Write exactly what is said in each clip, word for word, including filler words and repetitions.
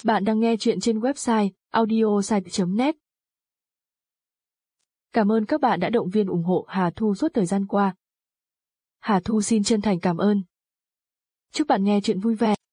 Bạn đang nghe chuyện trên website audiosite chấm net. Cảm ơn các bạn đã động viên ủng hộ Hà Thu suốt thời gian qua. Hà Thu xin chân thành cảm ơn. Chúc bạn nghe chuyện vui vẻ.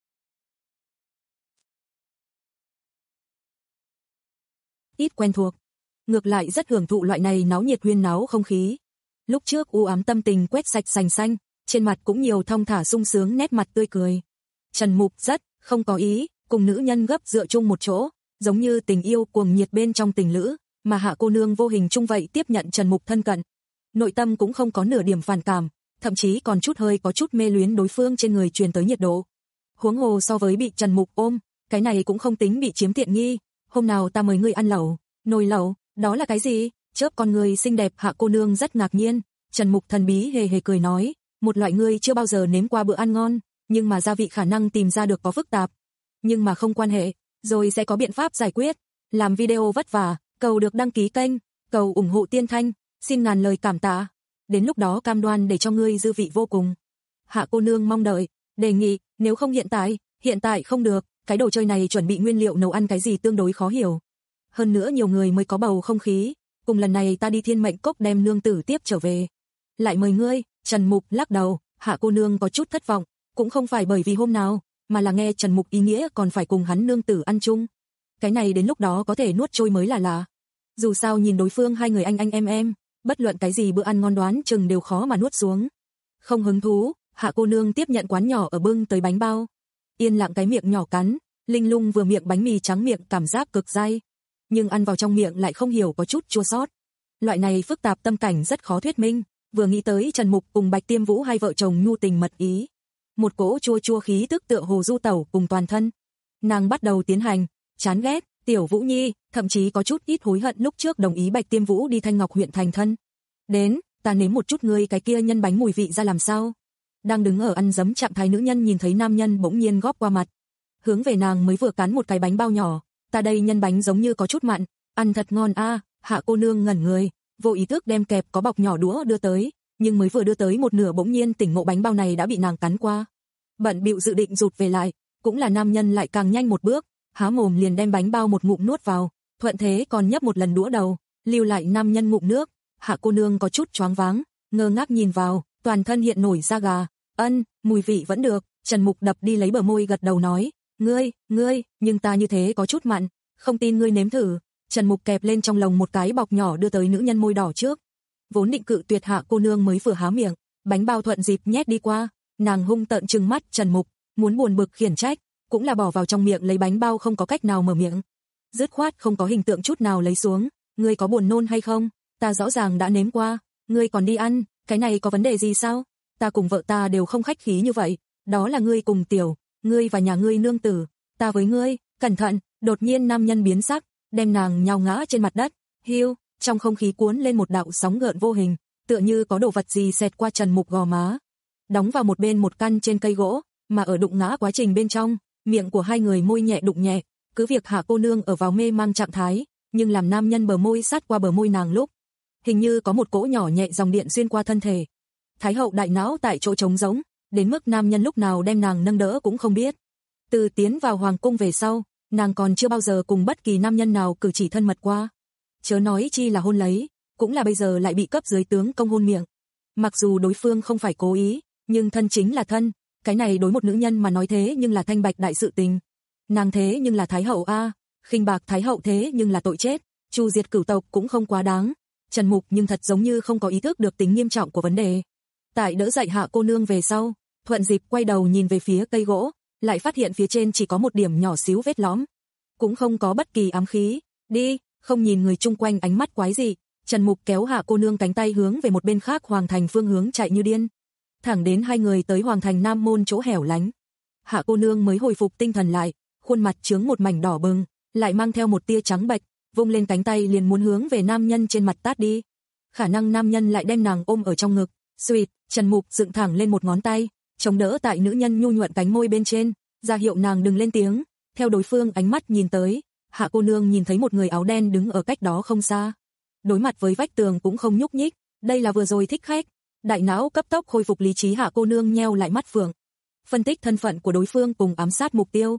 Ít quen thuộc, ngược lại rất hưởng thụ loại này náo nhiệt huyên náo không khí. Lúc trước u ám tâm tình quét sạch sành xanh, trên mặt cũng nhiều thong thả sung sướng nét mặt tươi cười. Trần Mục rất không có ý cùng nữ nhân gấp dựa chung một chỗ, giống như tình yêu cuồng nhiệt bên trong tình lữ, mà Hạ cô nương vô hình chung vậy tiếp nhận Trần Mục thân cận. Nội tâm cũng không có nửa điểm phản cảm, thậm chí còn chút hơi có chút mê luyến đối phương trên người truyền tới nhiệt độ. Huống hồ so với bị Trần Mục ôm, cái này cũng không tính bị chiếm tiện nghi. Hôm nào ta mời ngươi ăn lẩu, nồi lẩu, đó là cái gì? Chớp con người xinh đẹp Hạ cô nương rất ngạc nhiên. Trần Mục thần bí hề hề cười nói, một loại ngươi chưa bao giờ nếm qua bữa ăn ngon, nhưng mà gia vị khả năng tìm ra được có phức tạp. Nhưng mà không quan hệ, rồi sẽ có biện pháp giải quyết. Làm video vất vả, cầu được đăng ký kênh, cầu ủng hộ Tiên Thanh, xin ngàn lời cảm tạ. Đến lúc đó cam đoan để cho ngươi dư vị vô cùng. Hạ cô nương mong đợi, đề nghị, nếu không hiện tại, hiện tại không được, cái đồ chơi này chuẩn bị nguyên liệu nấu ăn cái gì tương đối khó hiểu. Hơn nữa nhiều người mới có bầu không khí, cùng lần này ta đi Thiên Mệnh Cốc đem nương tử tiếp trở về. Lại mời ngươi, Trần Mục lắc đầu, Hạ cô nương có chút thất vọng, cũng không phải bởi vì hôm nào, mà là nghe Trần Mục ý nghĩa còn phải cùng hắn nương tử ăn chung. Cái này đến lúc đó có thể nuốt trôi mới là lạ. Dù sao nhìn đối phương hai người anh anh em em, bất luận cái gì bữa ăn ngon đoán chừng đều khó mà nuốt xuống. Không hứng thú, Hạ cô nương tiếp nhận quán nhỏ ở bưng tới bánh bao. Yên lặng cái miệng nhỏ cắn, linh lung vừa miệng bánh mì trắng miệng cảm giác cực dai. Nhưng ăn vào trong miệng lại không hiểu có chút chua xót. Loại này phức tạp tâm cảnh rất khó thuyết minh, vừa nghĩ tới Trần Mục cùng Bạch Tiêm Vũ hai vợ chồng nhu tình mật ý. Một cỗ chua chua khí tức tựa hồ du tẩu cùng toàn thân. Nàng bắt đầu tiến hành, chán ghét, Tiểu Vũ Nhi, thậm chí có chút ít hối hận lúc trước đồng ý Bạch Tiêm Vũ đi Thanh Ngọc huyện thành thân. Đến, ta nếm một chút ngươi cái kia nhân bánh mùi vị ra làm sao. Đang đứng ở ăn dấm trạng thái nữ nhân nhìn thấy nam nhân bỗng nhiên góp qua mặt. Hướng về nàng mới vừa cắn một cái bánh bao nhỏ, ta đây nhân bánh giống như có chút mặn, ăn thật ngon a. À. Hạ cô nương ngẩn người, vô ý thức đem kẹp có bọc nhỏ đũa đưa tới, nhưng mới vừa đưa tới một nửa bỗng nhiên tỉnh ngộ bánh bao này đã bị nàng cắn qua. Bận bịu dự định rụt về lại, cũng là nam nhân lại càng nhanh một bước, há mồm liền đem bánh bao một ngụm nuốt vào, thuận thế còn nhấp một lần đũa đầu, lưu lại nam nhân ngụm nước. Hạ cô nương có chút choáng váng, ngơ ngác nhìn vào, toàn thân hiện nổi da gà. Ân, mùi vị vẫn được. Trần Mục đập đi lấy bờ môi gật đầu nói, ngươi, ngươi, nhưng ta như thế có chút mặn, không tin ngươi nếm thử. Trần Mục kẹp lên trong lồng một cái bọc nhỏ đưa tới nữ nhân môi đỏ trước. Vốn định cự tuyệt Hạ cô nương mới vừa há miệng, bánh bao thuận dịp nhét đi qua, nàng hung tợn trừng mắt Trần Mục, muốn buồn bực khiển trách, cũng là bỏ vào trong miệng lấy bánh bao không có cách nào mở miệng. Dứt khoát không có hình tượng chút nào lấy xuống, ngươi có buồn nôn hay không? Ta rõ ràng đã nếm qua, ngươi còn đi ăn, cái này có vấn đề gì sao? Ta cùng vợ ta đều không khách khí như vậy, đó là ngươi cùng Tiểu, ngươi và nhà ngươi nương tử, ta với ngươi, cẩn thận. Đột nhiên nam nhân biến sắc, đem nàng nhào ngã trên mặt đất. Hiu, trong không khí cuốn lên một đạo sóng gợn vô hình, tựa như có đồ vật gì xẹt qua Trần Mục gò má, đóng vào một bên một căn trên cây gỗ, mà ở đụng ngã quá trình bên trong, miệng của hai người môi nhẹ đụng nhẹ, cứ việc Hạ cô nương ở vào mê mang trạng thái, nhưng làm nam nhân bờ môi sát qua bờ môi nàng lúc, hình như có một cỗ nhỏ nhẹ dòng điện xuyên qua thân thể. Thái hậu đại não tại chỗ trống rỗng, đến mức nam nhân lúc nào đem nàng nâng đỡ cũng không biết. Từ tiến vào hoàng cung về sau, nàng còn chưa bao giờ cùng bất kỳ nam nhân nào cử chỉ thân mật qua. Chớ nói chi là hôn lấy, cũng là bây giờ lại bị cấp dưới tướng công hôn miệng. Mặc dù đối phương không phải cố ý, nhưng thân chính là thân, cái này đối một nữ nhân mà nói thế nhưng là thanh bạch đại sự tình. Nàng thế nhưng là thái hậu a, khinh bạc thái hậu thế nhưng là tội chết, chu diệt cửu tộc cũng không quá đáng. Trần Mục nhưng thật giống như không có ý thức được tính nghiêm trọng của vấn đề. Tại đỡ dậy Hạ cô nương về sau, thuận dịp quay đầu nhìn về phía cây gỗ, lại phát hiện phía trên chỉ có một điểm nhỏ xíu vết lõm, cũng không có bất kỳ ám khí. Đi, không nhìn người chung quanh ánh mắt quái dị, Trần Mục kéo Hạ cô nương cánh tay hướng về một bên khác hoàng thành phương hướng chạy như điên, thẳng đến hai người tới hoàng thành nam môn chỗ hẻo lánh. Hạ cô nương mới hồi phục tinh thần lại, khuôn mặt chướng một mảnh đỏ bừng, lại mang theo một tia trắng bệch, vung lên cánh tay liền muốn hướng về nam nhân trên mặt tát đi. Khả năng nam nhân lại đem nàng ôm ở trong ngực, suýt, Trần Mục dựng thẳng lên một ngón tay, chống đỡ tại nữ nhân nhu nhuận cánh môi bên trên, ra hiệu nàng đừng lên tiếng. Theo đối phương ánh mắt nhìn tới, Hạ cô nương nhìn thấy một người áo đen đứng ở cách đó không xa, đối mặt với vách tường cũng không nhúc nhích, đây là vừa rồi thích khách. Đại não cấp tốc khôi phục lý trí Hạ cô nương nheo lại mắt phượng, phân tích thân phận của đối phương cùng ám sát mục tiêu.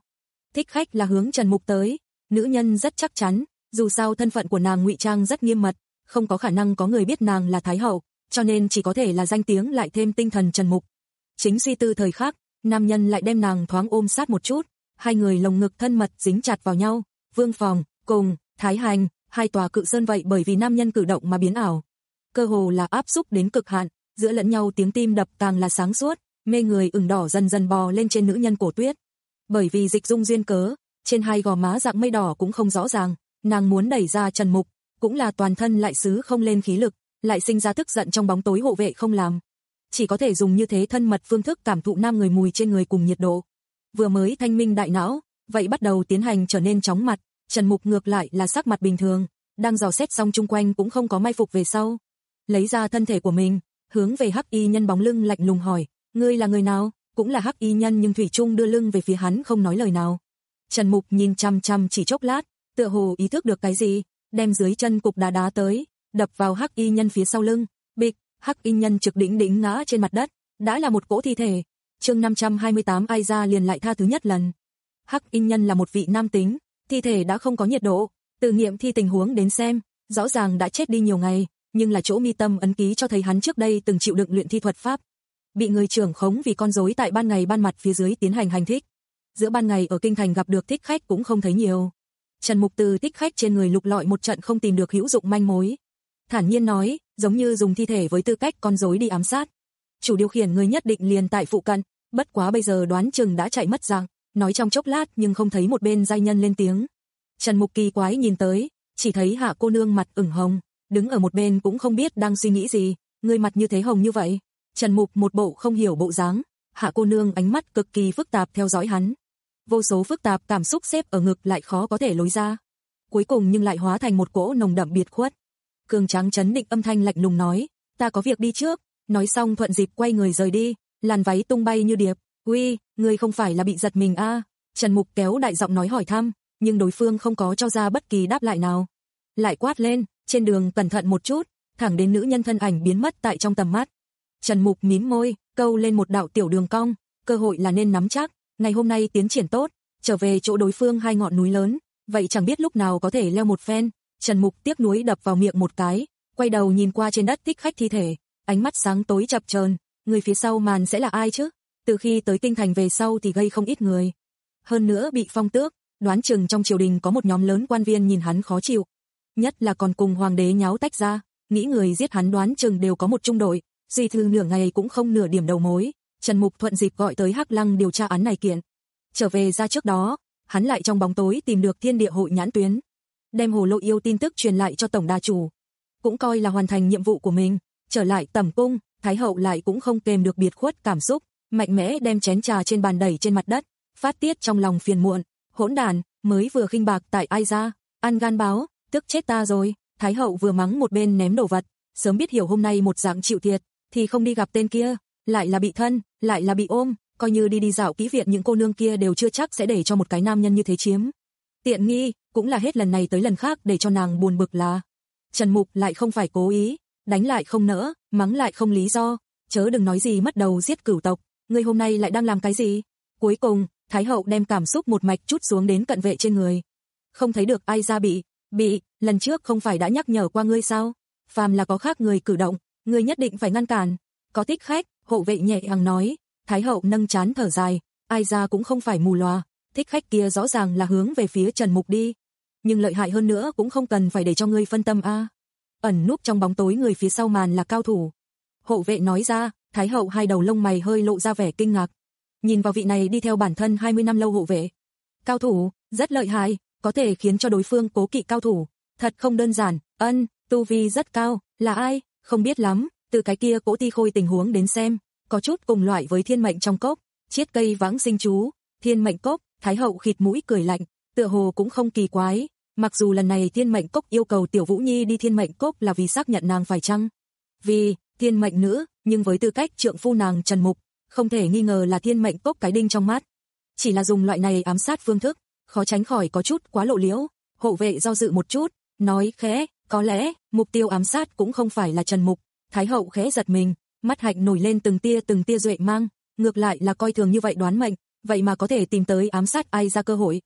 Thích khách là hướng Trần Mục tới, nữ nhân rất chắc chắn, dù sao thân phận của nàng ngụy trang rất nghiêm mật, không có khả năng có người biết nàng là Thái hậu, cho nên chỉ có thể là danh tiếng lại thêm tinh thần Trần Mục. Chính suy tư thời khắc, nam nhân lại đem nàng thoáng ôm sát một chút, hai người lồng ngực thân mật dính chặt vào nhau, Vương Phòng cùng Thái Hành, hai tòa cự sơn vậy bởi vì nam nhân cử động mà biến ảo. Cơ hồ là áp xúc đến cực hạn, giữa lẫn nhau tiếng tim đập càng là sáng suốt, mê người ửng đỏ dần dần bò lên trên nữ nhân cổ tuyết. Bởi vì dịch dung duyên cớ, trên hai gò má dạng mây đỏ cũng không rõ ràng, nàng muốn đẩy ra Trần Mục, cũng là toàn thân lại xứ không lên khí lực, lại sinh ra tức giận trong bóng tối hộ vệ không làm. Chỉ có thể dùng như thế thân mật phương thức cảm thụ nam người mùi trên người cùng nhiệt độ. Vừa mới thanh minh đại não, vậy bắt đầu tiến hành trở nên chóng mặt, Trần Mục ngược lại là sắc mặt bình thường, đang dò xét xong chung quanh cũng không có mai phục về sau. Lấy ra thân thể của mình, hướng về Hắc Y Nhân bóng lưng lạnh lùng hỏi, ngươi là người nào? Cũng là Hắc Y Nhân nhưng thủy chung đưa lưng về phía hắn không nói lời nào. Trần Mục nhìn chăm chăm chỉ chốc lát, tựa hồ ý thức được cái gì, đem dưới chân cục đá đá tới, đập vào Hắc Y Nhân phía sau lưng, bịch, Hắc Y Nhân trực đỉnh đỉnh ngã trên mặt đất, đã là một cỗ thi thể. Chương năm trăm hai mươi tám ai ra liền lại tha thứ nhất lần. Hắc Y Nhân là một vị nam tính, thi thể đã không có nhiệt độ, từ nghiệm thi tình huống đến xem, rõ ràng đã chết đi nhiều ngày, nhưng là chỗ mi tâm ấn ký cho thấy hắn trước đây từng chịu đựng luyện thi thuật pháp, bị người trưởng khống vì con rối tại ban ngày ban mặt phía dưới tiến hành hành thích. Giữa ban ngày ở kinh thành gặp được thích khách cũng không thấy nhiều. Trần Mục từ thích khách trên người lục lọi một trận không tìm được hữu dụng manh mối, thản nhiên nói, giống như dùng thi thể với tư cách con rối đi ám sát. Chủ điều khiển người nhất định liền tại phụ cận, bất quá bây giờ đoán chừng đã chạy mất dạng, nói trong chốc lát nhưng không thấy một bên giai nhân lên tiếng. Trần Mục kỳ quái nhìn tới, chỉ thấy Hạ cô nương mặt ửng hồng, đứng ở một bên cũng không biết đang suy nghĩ gì, người mặt như thế hồng như vậy. Trần Mục một bộ không hiểu bộ dáng, Hạ cô nương ánh mắt cực kỳ phức tạp theo dõi hắn. Vô số phức tạp cảm xúc xếp ở ngực lại khó có thể lối ra. Cuối cùng nhưng lại hóa thành một cỗ nồng đậm biệt khuất. Cường tráng chấn định âm thanh lạnh lùng nói, ta có việc đi trước, nói xong thuận dịp quay người rời đi, làn váy tung bay như điệp. Uy, ngươi không phải là bị giật mình a? À? Trần Mục kéo đại giọng nói hỏi thăm, nhưng đối phương không có cho ra bất kỳ đáp lại nào. Lại quát lên, trên đường cẩn thận một chút, thẳng đến nữ nhân thân ảnh biến mất tại trong tầm mắt. Trần Mục mím môi, câu lên một đạo tiểu đường cong, cơ hội là nên nắm chắc, ngày hôm nay tiến triển tốt, trở về chỗ đối phương hai ngọn núi lớn, vậy chẳng biết lúc nào có thể leo một phen. Trần Mục tiếc nuối đập vào miệng một cái, quay đầu nhìn qua trên đất thích khách thi thể, ánh mắt sáng tối chập chờn, người phía sau màn sẽ là ai chứ? Từ khi tới kinh thành về sau thì gây không ít người. Hơn nữa bị phong tước, đoán chừng trong triều đình có một nhóm lớn quan viên nhìn hắn khó chịu. Nhất là còn cùng hoàng đế nháo tách ra, nghĩ người giết hắn đoán chừng đều có một trung đội, duy thư nửa ngày cũng không nửa điểm đầu mối. Trần Mục thuận dịp gọi tới Hắc Lăng điều tra án này kiện. Trở về ra trước đó, hắn lại trong bóng tối tìm được Thiên Địa Hội nhãn tuyến, đem Hồ Lộ Yêu tin tức truyền lại cho tổng đà chủ, cũng coi là hoàn thành nhiệm vụ của mình. Trở lại tẩm cung, Thái hậu lại cũng không kềm được biệt khuất cảm xúc, mạnh mẽ đem chén trà trên bàn đẩy trên mặt đất, phát tiết trong lòng phiền muộn. Hỗn đàn, mới vừa khinh bạc tại ai ra, ăn gan báo, tức chết ta rồi. Thái hậu vừa mắng một bên ném đồ vật, sớm biết hiểu hôm nay một dạng chịu thiệt, thì không đi gặp tên kia, lại là bị thân, lại là bị ôm, coi như đi đi dạo kỹ viện những cô nương kia đều chưa chắc sẽ để cho một cái nam nhân như thế chiếm tiện nghi, cũng là hết lần này tới lần khác để cho nàng buồn bực là Trần Mục lại không phải cố ý, đánh lại không nỡ, mắng lại không lý do, chớ đừng nói gì mất đầu giết cửu tộc, ngươi hôm nay lại đang làm cái gì? Cuối cùng, Thái hậu đem cảm xúc một mạch chút xuống đến cận vệ trên người. Không thấy được ai ra bị, bị, lần trước không phải đã nhắc nhở qua ngươi sao? Phàm là có khác người cử động, ngươi nhất định phải ngăn cản. Có thích khách, hộ vệ nhẹ nhàng nói. Thái hậu nâng trán thở dài, ai ra cũng không phải mù lòa, thích khách kia rõ ràng là hướng về phía Trần Mục đi. Nhưng lợi hại hơn nữa cũng không cần phải để cho ngươi phân tâm a. À. Ẩn núp trong bóng tối người phía sau màn là cao thủ. Hộ vệ nói ra, Thái hậu hai đầu lông mày hơi lộ ra vẻ kinh ngạc. Nhìn vào vị này đi theo bản thân hai mươi năm lâu hộ vệ. Cao thủ, rất lợi hại, có thể khiến cho đối phương cố kỵ cao thủ. Thật không đơn giản, ân, tu vi rất cao, là ai, không biết lắm, từ cái kia cỗ ti khôi tình huống đến xem, có chút cùng loại với thiên mệnh trong cốc, chiết cây vãng sinh chú, thiên mệnh cốc. Thái hậu khịt mũi cười lạnh, tựa hồ cũng không kỳ quái, mặc dù lần này thiên mệnh cốc yêu cầu Tiểu Vũ Nhi đi thiên mệnh cốc là vì xác nhận nàng phải chăng vì thiên mệnh nữ, nhưng với tư cách trượng phu nàng Trần Mục, không thể nghi ngờ là thiên mệnh cốc cái đinh trong mắt. Chỉ là dùng loại này ám sát phương thức, khó tránh khỏi có chút quá lộ liễu. Hộ vệ do dự một chút, nói khẽ, có lẽ mục tiêu ám sát cũng không phải là Trần Mục. Thái hậu khẽ giật mình, mắt hạnh nổi lên từng tia từng tia duệ mang, ngược lại là coi thường như vậy đoán mệnh, vậy mà có thể tìm tới ám sát ai ra cơ hội.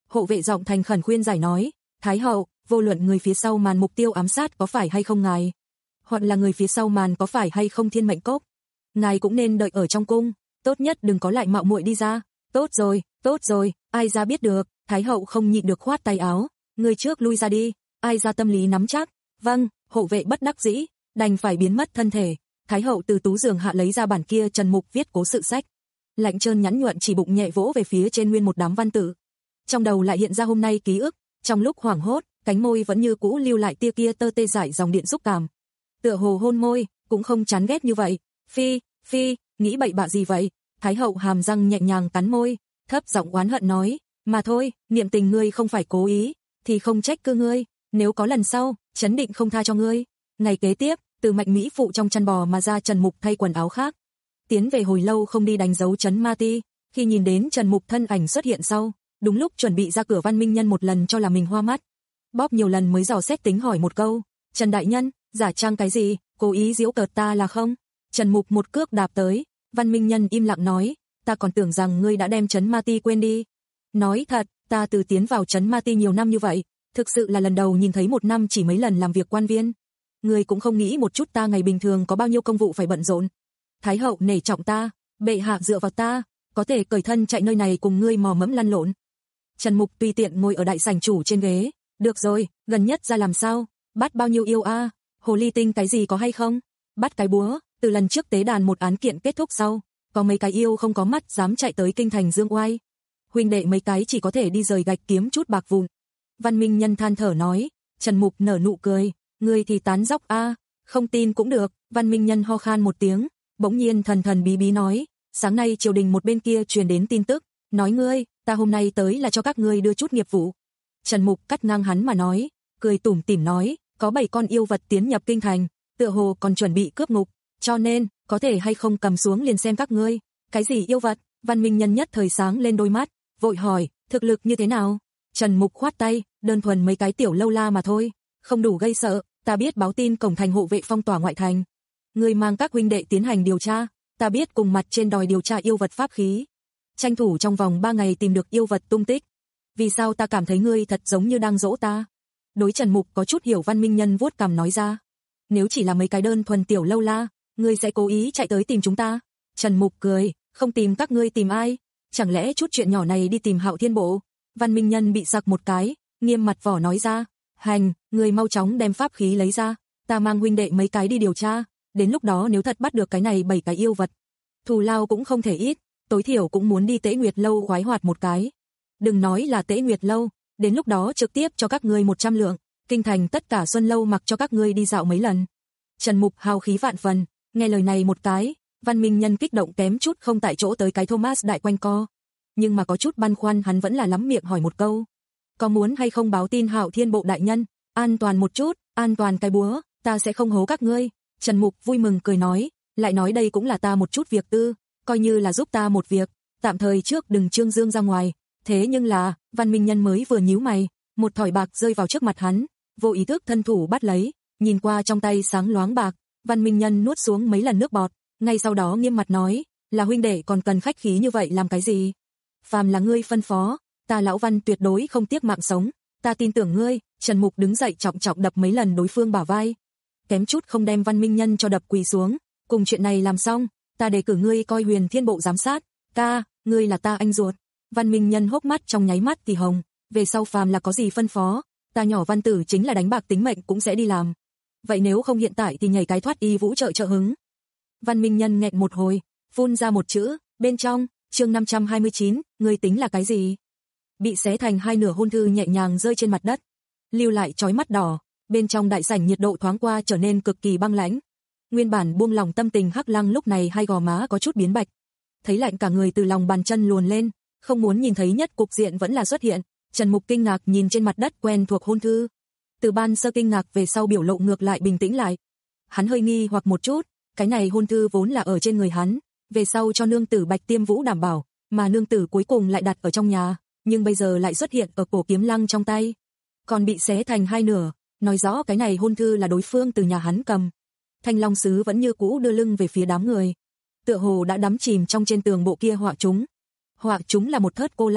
Hộ vệ giọng thành khẩn khuyên giải nói, Thái hậu, vô luận người phía sau màn mục tiêu ám sát có phải hay không ngài, hoặc là người phía sau màn có phải hay không Thiên Mệnh Cốc, ngài cũng nên đợi ở trong cung, tốt nhất đừng có lại mạo muội đi ra. Tốt rồi, tốt rồi, ai ra biết được. Thái hậu không nhịn được khoát tay áo, người trước lui ra đi. Ai ra tâm lý nắm chắc. Vâng, hộ vệ bất đắc dĩ, đành phải biến mất thân thể. Thái hậu từ tú giường hạ lấy ra bản kia Trần Mục viết cố sự sách, lạnh trơn nhẵn nhuận chỉ bụng nhẹ vỗ về phía trên nguyên một đám văn tự. Trong đầu lại hiện ra hôm nay ký ức, trong lúc hoảng hốt, cánh môi vẫn như cũ lưu lại tia kia tơ tê dại dòng điện xúc cảm. Tựa hồ hôn môi, cũng không chán ghét như vậy. Phi, phi, nghĩ bậy bạ gì vậy? Thái hậu hàm răng nhẹ nhàng cắn môi, thấp giọng oán hận nói, mà thôi, niệm tình ngươi không phải cố ý, thì không trách cứ ngươi, nếu có lần sau, chấn định không tha cho ngươi. Ngày kế tiếp, từ Mạnh Mỹ phụ trong chăn bò mà ra Trần Mục thay quần áo khác, tiến về hồi lâu không đi đánh dấu trấn Ma Ti, khi nhìn đến Trần Mục thân ảnh xuất hiện sau, đúng lúc chuẩn bị ra cửa Văn Minh Nhân một lần cho là mình hoa mắt, bóp nhiều lần mới dò xét tính hỏi một câu, Trần đại nhân, giả trang cái gì, cố ý giễu cợt ta là không? Trần Mục một cước đạp tới, Văn Minh Nhân im lặng nói, ta còn tưởng rằng ngươi đã đem trấn Ma Ti quên đi. Nói thật, ta từ tiến vào trấn Ma Ti nhiều năm như vậy, thực sự là lần đầu nhìn thấy một năm chỉ mấy lần làm việc quan viên. Ngươi cũng không nghĩ một chút ta ngày bình thường có bao nhiêu công vụ phải bận rộn. Thái hậu nể trọng ta, bệ hạ dựa vào ta, có thể cởi thân chạy nơi này cùng ngươi mò mẫm lăn lộn. Trần Mục tùy tiện ngồi ở đại sảnh chủ trên ghế, được rồi, gần nhất ra làm sao, bắt bao nhiêu yêu a, hồ ly tinh cái gì có hay không? Bắt cái búa, từ lần trước tế đàn một án kiện kết thúc sau, có mấy cái yêu không có mắt dám chạy tới kinh thành dương oai. Huynh đệ mấy cái chỉ có thể đi rời gạch kiếm chút bạc vụn. Văn Minh Nhân than thở nói, Trần Mục nở nụ cười, ngươi thì tán dóc a, không tin cũng được. Văn Minh Nhân ho khan một tiếng, bỗng nhiên thần thần bí bí nói, sáng nay triều đình một bên kia truyền đến tin tức, nói ngươi, ta hôm nay tới là cho các ngươi đưa chút nghiệp vụ. Trần Mục cắt ngang hắn mà nói, cười tủm tỉm nói, có bảy con yêu vật tiến nhập kinh thành, tựa hồ còn chuẩn bị cướp ngục, cho nên, có thể hay không cầm xuống liền xem các ngươi. Cái gì yêu vật? Văn Minh Nhân nhất thời sáng lên đôi mắt, vội hỏi, thực lực như thế nào? Trần Mục khoát tay, đơn thuần mấy cái tiểu lâu la mà thôi, không đủ gây sợ, ta biết báo tin cổng thành hộ vệ phong tỏa ngoại thành. Ngươi mang các huynh đệ tiến hành điều tra, ta biết cùng mặt trên đòi điều tra yêu vật pháp khí. Tranh thủ trong vòng ba ngày tìm được yêu vật tung tích. Vì sao ta cảm thấy ngươi thật giống như đang dỗ ta? Đối Trần Mục có chút hiểu. Văn Minh Nhân vuốt cằm nói ra, nếu chỉ là mấy cái đơn thuần tiểu lâu la, ngươi sẽ cố ý chạy tới tìm chúng ta? Trần Mục cười, không tìm các ngươi tìm ai? Chẳng lẽ chút chuyện nhỏ này đi tìm Hạo Thiên Bộ? Văn Minh Nhân bị sặc một cái, nghiêm mặt vỏ nói ra, hành, ngươi mau chóng đem pháp khí lấy ra, ta mang huynh đệ mấy cái đi điều tra, đến lúc đó nếu thật bắt được cái này bảy cái yêu vật, thù lao cũng không thể ít, tối thiểu cũng muốn đi Tế Nguyệt lâu khoái hoạt một cái. Đừng nói là Tế Nguyệt lâu, đến lúc đó trực tiếp cho các ngươi một trăm lượng, kinh thành tất cả Xuân lâu mặc cho các ngươi đi dạo mấy lần. Trần Mục hào khí vạn phần, nghe lời này một cái, Văn Minh Nhân kích động kém chút không tại chỗ tới cái Thomas đại quanh co. Nhưng mà có chút băn khoăn hắn vẫn là lắm miệng hỏi một câu. Có muốn hay không báo tin Hạo Thiên Bộ đại nhân, an toàn một chút, an toàn cái búa, ta sẽ không hố các ngươi. Trần Mục vui mừng cười nói, lại nói đây cũng là ta một chút việc tư, coi như là giúp ta một việc, tạm thời trước đừng trương dương ra ngoài. Thế nhưng là, Văn Minh Nhân mới vừa nhíu mày, một thỏi bạc rơi vào trước mặt hắn, vô ý thức thân thủ bắt lấy, nhìn qua trong tay sáng loáng bạc, Văn Minh Nhân nuốt xuống mấy lần nước bọt, ngay sau đó nghiêm mặt nói, là huynh đệ còn cần khách khí như vậy làm cái gì? Phàm là ngươi phân phó, ta lão Văn tuyệt đối không tiếc mạng sống, ta tin tưởng ngươi. Trần Mục đứng dậy trọng trọng đập mấy lần đối phương bả vai, kém chút không đem Văn Minh Nhân cho đập quỳ xuống, cùng chuyện này làm xong, ta đề cử ngươi coi Huyền Thiên Bộ giám sát, ca, ngươi là ta anh ruột. Văn Minh Nhân hốc mắt trong nháy mắt thì hồng, về sau phàm là có gì phân phó, ta nhỏ Văn tử chính là đánh bạc tính mệnh cũng sẽ đi làm. Vậy nếu không hiện tại thì nhảy cái thoát y vũ trợ trợ hứng. Văn Minh Nhân nghẹn một hồi, phun ra một chữ, bên trong, chương năm trăm hai mươi chín, ngươi tính là cái gì? Bị xé thành hai nửa hôn thư nhẹ nhàng rơi trên mặt đất, lưu lại chói mắt đỏ, bên trong đại sảnh nhiệt độ thoáng qua trở nên cực kỳ băng lãnh. Nguyên bản buông lòng tâm tình Hắc Lăng lúc này hai gò má có chút biến bạch, thấy lạnh cả người từ lòng bàn chân luồn lên, không muốn nhìn thấy nhất cục diện vẫn là xuất hiện. Trần Mục kinh ngạc nhìn trên mặt đất quen thuộc hôn thư, từ ban sơ kinh ngạc về sau biểu lộ ngược lại bình tĩnh lại. Hắn hơi nghi hoặc một chút, cái này hôn thư vốn là ở trên người hắn, về sau cho nương tử Bạch Tiêm Vũ đảm bảo, mà nương tử cuối cùng lại đặt ở trong nhà, nhưng bây giờ lại xuất hiện ở cổ Kiếm Lăng trong tay, còn bị xé thành hai nửa, nói rõ cái này hôn thư là đối phương từ nhà hắn cầm. Thanh Long sứ vẫn như cũ đưa lưng về phía đám người, tựa hồ đã đắm chìm trong trên tường bộ kia họa chúng. Họa chúng là một thớt cô lang,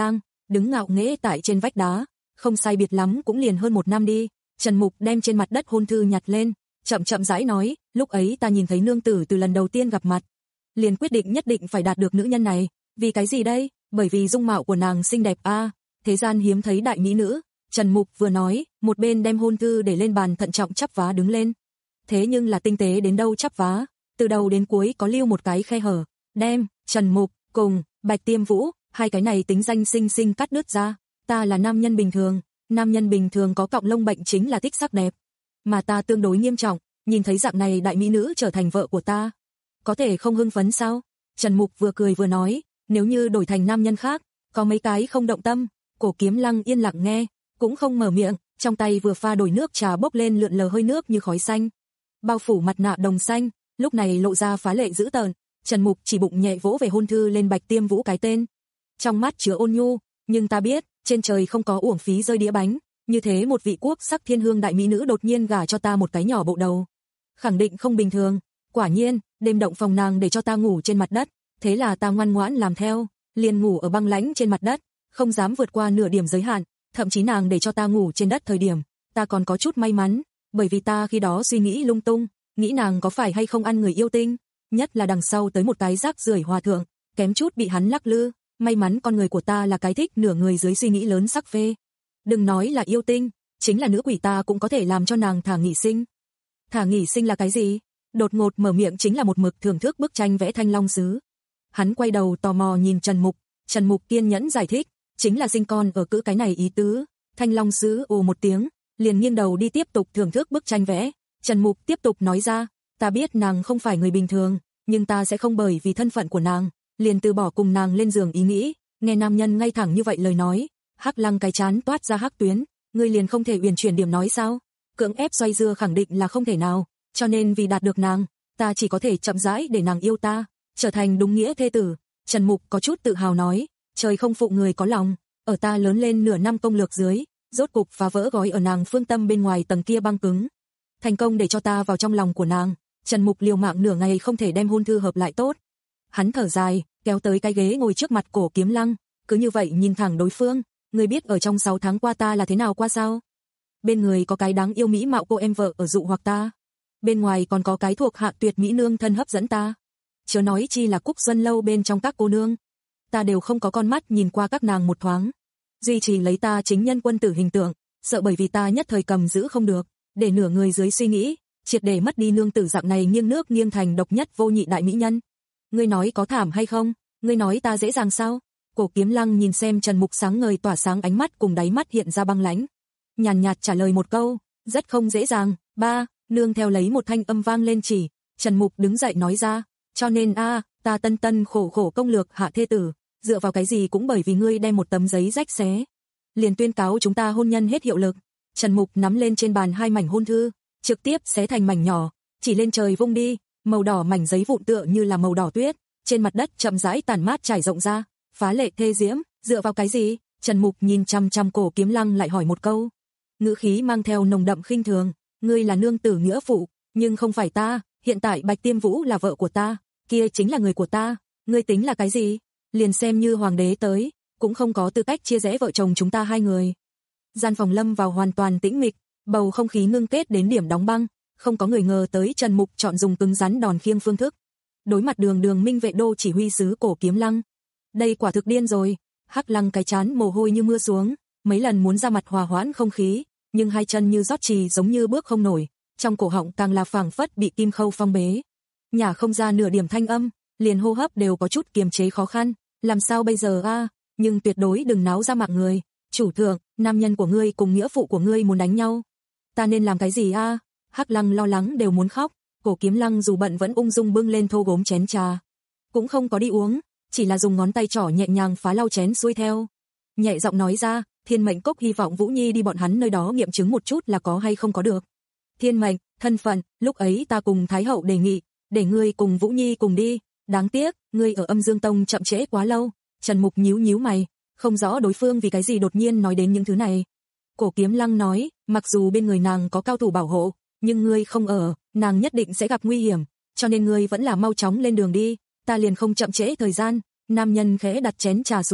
đứng ngạo nghễ tại trên vách đá, không sai biệt lắm cũng liền hơn một năm đi. Trần Mục đem trên mặt đất hôn thư nhặt lên, chậm chậm rãi nói, lúc ấy ta nhìn thấy nương tử từ lần đầu tiên gặp mặt, liền quyết định nhất định phải đạt được nữ nhân này. Vì cái gì đây? Bởi vì dung mạo của nàng xinh đẹp a, à, thế gian hiếm thấy đại mỹ nữ. Trần Mục vừa nói, một bên đem hôn thư để lên bàn thận trọng chắp vá đứng lên. Thế nhưng là tinh tế đến đâu chắp vá, từ đầu đến cuối có lưu một cái khe hở, đem Trần Mục cùng Bạch Tiêm Vũ, hai cái này tính danh xinh xinh cắt đứt ra. Ta là nam nhân bình thường, nam nhân bình thường có cọng lông bệnh chính là thích sắc đẹp, mà ta tương đối nghiêm trọng, nhìn thấy dạng này đại mỹ nữ trở thành vợ của ta, có thể không hưng phấn sao? Trần Mục vừa cười vừa nói, nếu như đổi thành nam nhân khác, có mấy cái không động tâm. Cổ Kiếm Lăng yên lặng nghe, cũng không mở miệng, trong tay vừa pha đổi nước trà bốc lên lượn lờ hơi nước như khói xanh, bao phủ mặt nạ đồng xanh, lúc này lộ ra phá lệ dữ tợn. Trần Mục chỉ bụng nhẹ vỗ về hôn thư lên Bạch Tiêm Vũ cái tên, trong mắt chứa ôn nhu, nhưng ta biết, trên trời không có uổng phí rơi đĩa bánh, như thế một vị quốc sắc thiên hương đại mỹ nữ đột nhiên gả cho ta một cái nhỏ bộ đầu, khẳng định không bình thường. Quả nhiên, đêm động phòng nàng để cho ta ngủ trên mặt đất, thế là ta ngoan ngoãn làm theo, liền ngủ ở băng lãnh trên mặt đất, không dám vượt qua nửa điểm giới hạn, thậm chí nàng để cho ta ngủ trên đất thời điểm, ta còn có chút may mắn, bởi vì ta khi đó suy nghĩ lung tung, nghĩ nàng có phải hay không ăn người yêu tinh, nhất là đằng sau tới một cái rác rưởi hòa thượng, kém chút bị hắn lắc lư, may mắn con người của ta là cái thích nửa người dưới suy nghĩ lớn sắc phê. Đừng nói là yêu tinh, chính là nữ quỷ ta cũng có thể làm cho nàng thả nghỉ sinh. Thả nghỉ sinh là cái gì? Đột ngột mở miệng chính là một mực thưởng thức bức tranh vẽ Thanh Long Sứ. Hắn quay đầu tò mò nhìn Trần Mục, Trần Mục kiên nhẫn giải thích, chính là sinh con ở cữ cái này ý tứ. Thanh Long Sứ ồ một tiếng, liền nghiêng đầu đi tiếp tục thưởng thức bức tranh vẽ. Trần Mục tiếp tục nói ra, ta biết nàng không phải người bình thường, nhưng ta sẽ không bởi vì thân phận của nàng, liền từ bỏ cùng nàng lên giường ý nghĩ. Nghe nam nhân ngay thẳng như vậy lời nói, Hắc Lăng cái chán toát ra hắc tuyến, ngươi liền không thể uyển chuyển điểm nói sao? Cưỡng ép xoay dưa khẳng định là không thể nào, cho nên vì đạt được nàng, ta chỉ có thể chậm rãi để nàng yêu ta, trở thành đúng nghĩa thê tử. Trần Mục có chút tự hào nói, trời không phụ người có lòng, ở ta lớn lên nửa năm công lược dưới, rốt cục phá vỡ gói ở nàng phương tâm bên ngoài tầng kia băng cứng, thành công để cho ta vào trong lòng của nàng. Trần Mục liều mạng nửa ngày không thể đem hôn thư hợp lại tốt. Hắn thở dài, kéo tới cái ghế ngồi trước mặt Cổ Kiếm Lăng, cứ như vậy nhìn thẳng đối phương, ngươi biết ở trong sáu tháng qua ta là thế nào qua sao? Bên người có cái đáng yêu mỹ mạo cô em vợ ở dụ hoặc ta, bên ngoài còn có cái thuộc hạ tuyệt mỹ nương thân hấp dẫn ta, chớ nói chi là Cúc Xuân lâu bên trong các cô nương, ta đều không có con mắt nhìn qua các nàng một thoáng, duy trì lấy ta chính nhân quân tử hình tượng, sợ bởi vì ta nhất thời cầm giữ không được, để nửa người dưới suy nghĩ, triệt để mất đi nương tử dạng này nghiêng nước nghiêng thành độc nhất vô nhị đại mỹ nhân. Ngươi nói có thảm hay không? Ngươi nói ta dễ dàng sao? Cổ Kiếm Lăng nhìn xem Trần Mục sáng ngời tỏa sáng ánh mắt cùng đáy mắt hiện ra băng lãnh, nhàn nhạt trả lời một câu, rất không dễ dàng. Ba, nương theo lấy một thanh âm vang lên chỉ, Trần Mục đứng dậy nói ra, cho nên a, ta tân tân khổ khổ công lược hạ thê tử, dựa vào cái gì cũng bởi vì ngươi đem một tấm giấy rách xé, liền tuyên cáo chúng ta hôn nhân hết hiệu lực. Trần Mục nắm lên trên bàn hai mảnh hôn thư, trực tiếp xé thành mảnh nhỏ, chỉ lên trời vung đi, màu đỏ mảnh giấy vụn tựa như là màu đỏ tuyết, trên mặt đất chậm rãi tản mát trải rộng ra, phá lệ thê diễm. Dựa vào cái gì? Trần Mục nhìn chăm chăm Cổ Kiếm Lăng lại hỏi một câu, ngữ khí mang theo nồng đậm khinh thường, ngươi là nương tử nghĩa phụ, nhưng không phải ta, hiện tại Bạch Tiêm Vũ là vợ của ta, kia chính là người của ta, ngươi tính là cái gì? Liền xem như hoàng đế tới, cũng không có tư cách chia rẽ vợ chồng chúng ta hai người. Gian phòng lâm vào hoàn toàn tĩnh mịch, bầu không khí ngưng kết đến điểm đóng băng, không có người ngờ tới Trần Mục chọn dùng cứng rắn đòn khiêng phương thức, đối mặt đường đường minh vệ đô chỉ huy sứ Cổ Kiếm Lăng. Đây quả thực điên rồi. Hắc Lăng cái chán mồ hôi như mưa xuống, mấy lần muốn ra mặt hòa hoãn không khí, nhưng hai chân như rót trì giống như bước không nổi, trong cổ họng càng là phảng phất bị kim khâu phong bế, nhả không ra nửa điểm thanh âm, liền hô hấp đều có chút kiềm chế khó khăn. Làm sao bây giờ a? À? Nhưng tuyệt đối đừng náo ra mạng người. Chủ thượng, nam nhân của ngươi cùng nghĩa phụ của ngươi muốn đánh nhau, ta nên làm cái gì a? À? Hắc Lăng lo lắng đều muốn khóc. Cổ Kiếm Lăng dù bận vẫn ung dung bưng lên thô gốm chén trà, cũng không có đi uống, chỉ là dùng ngón tay trỏ nhẹ nhàng phá lau chén xuôi theo, nhẹ giọng nói ra, Thiên Mệnh Cốc hy vọng Vũ Nhi đi bọn hắn nơi đó nghiệm chứng một chút là có hay không có được. Thiên Mệnh, thân phận, lúc ấy ta cùng Thái hậu đề nghị, để ngươi cùng Vũ Nhi cùng đi, đáng tiếc, ngươi ở Âm Dương Tông chậm trễ quá lâu. Trần Mục nhíu nhíu mày, không rõ đối phương vì cái gì đột nhiên nói đến những thứ này. Cổ Kiếm Lăng nói, mặc dù bên người nàng có cao thủ bảo hộ, nhưng ngươi không ở, nàng nhất định sẽ gặp nguy hiểm, cho nên ngươi vẫn là mau chóng lên đường đi, ta liền không chậm trễ thời gian. Nam nhân khẽ đặt chén trà xuống,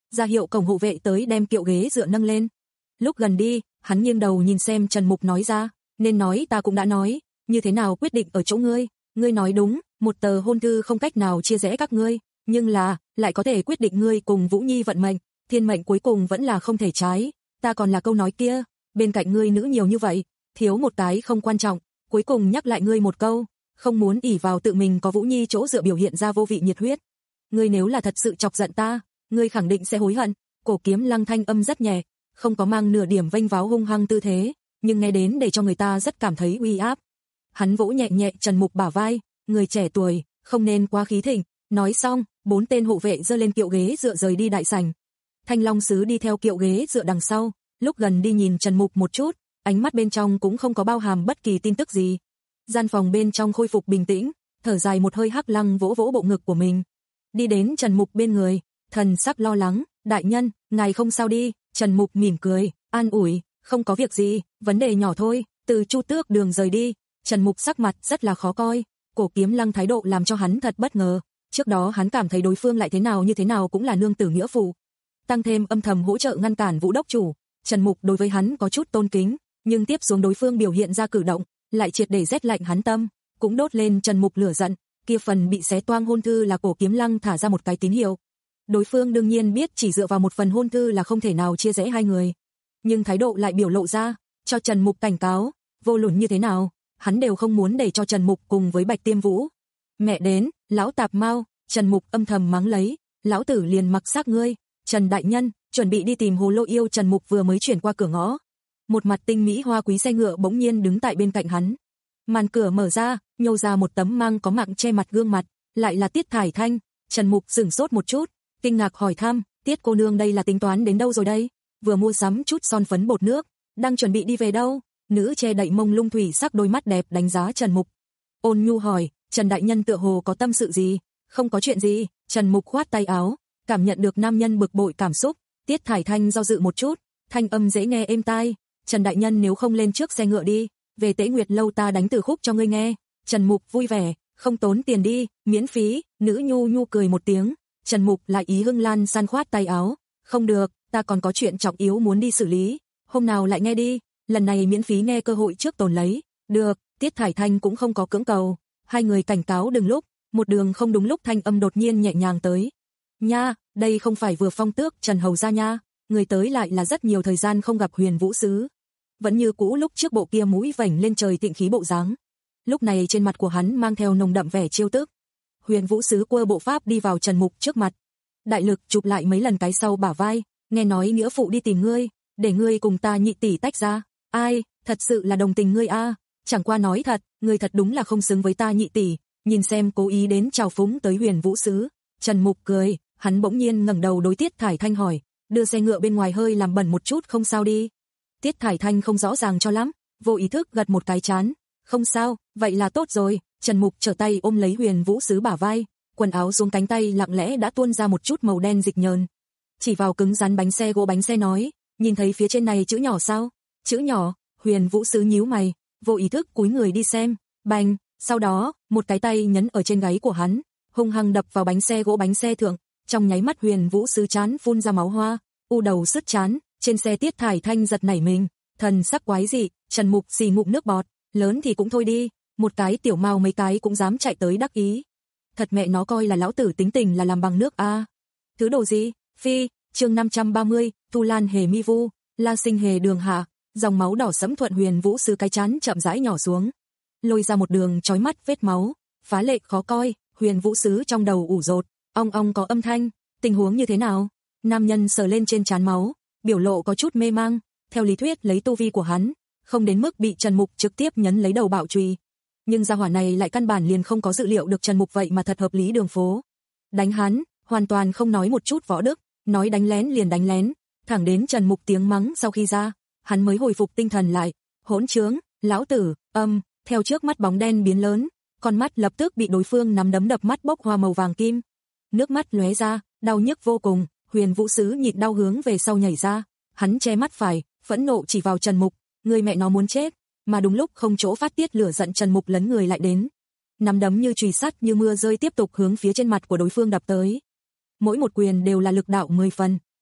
ra hiệu cổng hộ vệ tới đem kiệu ghế dựa nâng lên. Lúc gần đi, hắn nghiêng đầu nhìn xem Trần Mục nói ra, nên nói ta cũng đã nói, như thế nào quyết định ở chỗ ngươi, ngươi nói đúng, một tờ hôn thư không cách nào chia rẽ các ngươi, nhưng là, lại có thể quyết định ngươi cùng Vũ Nhi vận mệnh, thiên mệnh cuối cùng vẫn là không thể trái, ta còn là câu nói kia, bên cạnh ngươi nữ nhiều như vậy, thiếu một cái không quan trọng, cuối cùng nhắc lại ngươi một câu, không muốn ỷ vào tự mình có Vũ Nhi chỗ dựa biểu hiện ra vô vị nhiệt huyết. Ngươi nếu là thật sự chọc giận ta, ngươi khẳng định sẽ hối hận. Cổ Kiếm Lăng thanh âm rất nhẹ, không có mang nửa điểm vênh váo hung hăng tư thế, nhưng nghe đến để cho người ta rất cảm thấy uy áp. Hắn vỗ nhẹ nhẹ Trần Mục bả vai, người trẻ tuổi, không nên quá khí thịnh. Nói xong, bốn tên hộ vệ giơ lên kiệu ghế dựa rời đi đại sảnh. Thanh Long sứ đi theo kiệu ghế dựa đằng sau, lúc gần đi nhìn Trần Mục một chút, ánh mắt bên trong cũng không có bao hàm bất kỳ tin tức gì. Gian phòng bên trong khôi phục bình tĩnh, thở dài một hơi, Hắc Lăng vỗ vỗ bộ ngực của mình, đi đến Trần Mục bên người, thần sắc lo lắng, đại nhân, ngài không sao đi. Trần Mục mỉm cười, an ủi, không có việc gì, vấn đề nhỏ thôi. Từ Chu Tước Đường rời đi, Trần Mục sắc mặt rất là khó coi, Cổ Kiếm Lăng thái độ làm cho hắn thật bất ngờ, trước đó hắn cảm thấy đối phương lại thế nào như thế nào cũng là nương tử nghĩa phụ, tăng thêm âm thầm hỗ trợ ngăn cản Vũ đốc chủ, Trần Mục đối với hắn có chút tôn kính, nhưng tiếp xuống đối phương biểu hiện ra cử động, lại triệt để rét lạnh hắn tâm, cũng đốt lên Trần Mục lửa giận, kia phần bị xé toang hôn thư là Cổ Kiếm Lăng thả ra một cái tín hiệu. Đối phương đương nhiên biết chỉ dựa vào một phần hôn thư là không thể nào chia rẽ hai người, nhưng thái độ lại biểu lộ ra, cho Trần Mục cảnh cáo, vô luận như thế nào, hắn đều không muốn để cho Trần Mục cùng với Bạch Tiêm Vũ. Mẹ đến, lão tạp mau, Trần Mục âm thầm mắng lấy, lão tử liền mặc xác ngươi. Trần đại nhân, chuẩn bị đi tìm Hồ Lô Yêu. Trần Mục vừa mới chuyển qua cửa ngõ, một mặt tinh mỹ hoa quý xe ngựa bỗng nhiên đứng tại bên cạnh hắn. Màn cửa mở ra, nhô ra một tấm mang có mạng che mặt gương mặt, lại là Tiết Thải Thanh. Trần Mục sửng sốt một chút, kinh ngạc hỏi thăm, Tiết cô nương đây là tính toán đến đâu rồi đây? Vừa mua sắm chút son phấn bột nước, đang chuẩn bị đi về đâu? Nữ che đậy mông lung thủy sắc đôi mắt đẹp đánh giá Trần Mục. Ôn nhu hỏi, Trần đại nhân tựa hồ có tâm sự gì? Không có chuyện gì. Trần Mục khoát tay áo, cảm nhận được nam nhân bực bội cảm xúc. Tiết Thải Thanh do dự một chút, thanh âm dễ nghe êm tai, Trần đại nhân nếu không lên trước xe ngựa đi, về Tế Nguyệt lâu ta đánh từ khúc cho ngươi nghe. Trần Mục vui vẻ, không tốn tiền đi, miễn phí. Nữ nhu nhu cười một tiếng. Trần Mục lại ý hưng lan san khoát tay áo, không được, ta còn có chuyện trọng yếu muốn đi xử lý, hôm nào lại nghe đi, lần này miễn phí nghe cơ hội trước tồn lấy. Được. Tiết Thải Thanh cũng không có cưỡng cầu, hai người cảnh cáo đừng lúc, một đường không đúng lúc thanh âm đột nhiên nhẹ nhàng tới. Nha, đây không phải vừa phong tước Trần hầu gia nha, người tới lại là rất nhiều thời gian không gặp Huyền Vũ sứ, vẫn như cũ lúc trước bộ kia mũi vểnh lên trời tịnh khí bộ dáng. Lúc này trên mặt của hắn mang theo nồng đậm vẻ trêu tức. Huyền Vũ sứ quơ bộ pháp đi vào Trần Mục trước mặt, đại lực chụp lại mấy lần cái sau bả vai, nghe nói nghĩa phụ đi tìm ngươi, để ngươi cùng ta nhị tỷ tách ra. Ai, thật sự là đồng tình ngươi a, chẳng qua nói thật, ngươi thật đúng là không xứng với ta nhị tỷ. Nhìn xem cố ý đến chào phúng tới Huyền Vũ sứ, Trần Mục cười, hắn bỗng nhiên ngẩng đầu đối Tiết Thải Thanh hỏi, đưa xe ngựa bên ngoài hơi làm bẩn một chút không sao đi? Tiết Thải Thanh không rõ ràng cho lắm, vô ý thức gật một cái chán, không sao, vậy là tốt rồi. Trần Mục trở tay ôm lấy Huyền Vũ sứ bả vai, quần áo xuống cánh tay lặng lẽ đã tuôn ra một chút màu đen dịch nhờn, chỉ vào cứng rắn bánh xe gỗ bánh xe nói, nhìn thấy phía trên này chữ nhỏ sao? Chữ nhỏ. Huyền Vũ sứ nhíu mày, vô ý thức cúi người đi xem, bành, sau đó, một cái tay nhấn ở trên gáy của hắn, hung hăng đập vào bánh xe gỗ bánh xe thượng, trong nháy mắt Huyền Vũ sứ chán phun ra máu hoa, u đầu sứt chán, trên xe Tiết Thải Thanh giật nảy mình, thần sắc quái dị. Trần Mục xì ngụm nước bọt, lớn thì cũng thôi đi, một cái tiểu mao mấy cái cũng dám chạy tới đắc ý. Thật mẹ nó coi là lão tử tính tình là làm bằng nước a. À. Thứ đồ gì? Phi. Chương năm trăm ba mươi, Thu Lan hề mi vu, La Sinh hề đường hạ, dòng máu đỏ sẫm thuận Huyền Vũ sứ cái chán chậm rãi nhỏ xuống, lôi ra một đường chói mắt vết máu, phá lệ khó coi. Huyền Vũ sứ trong đầu ủ rột, ong ong có âm thanh, tình huống như thế nào? Nam nhân sờ lên trên trán máu, biểu lộ có chút mê mang, theo lý thuyết lấy tu vi của hắn, không đến mức bị Trần Mục trực tiếp nhấn lấy đầu bạo chùy, nhưng gia hỏa này lại căn bản liền không có dự liệu được Trần Mục vậy mà thật hợp lý đường phố. Đánh hắn, hoàn toàn không nói một chút võ đức, nói đánh lén liền đánh lén, thẳng đến Trần Mục tiếng mắng sau khi ra, hắn mới hồi phục tinh thần lại, hỗn trướng, lão tử, âm, theo trước mắt bóng đen biến lớn, con mắt lập tức bị đối phương nắm đấm đập mắt bốc hoa màu vàng kim. Nước mắt lóe ra, đau nhức vô cùng, Huyền Vũ sứ nhịn đau hướng về sau nhảy ra, hắn che mắt phải, phẫn nộ chỉ vào Trần Mục, người mẹ nó muốn chết, mà đúng lúc không chỗ phát tiết lửa giận Trần Mục lấn người lại đến. Nắm đấm như chùy sắt như mưa rơi tiếp tục hướng phía trên mặt của đối phương đập tới. Mỗi một quyền đều là lực đạo mười phần,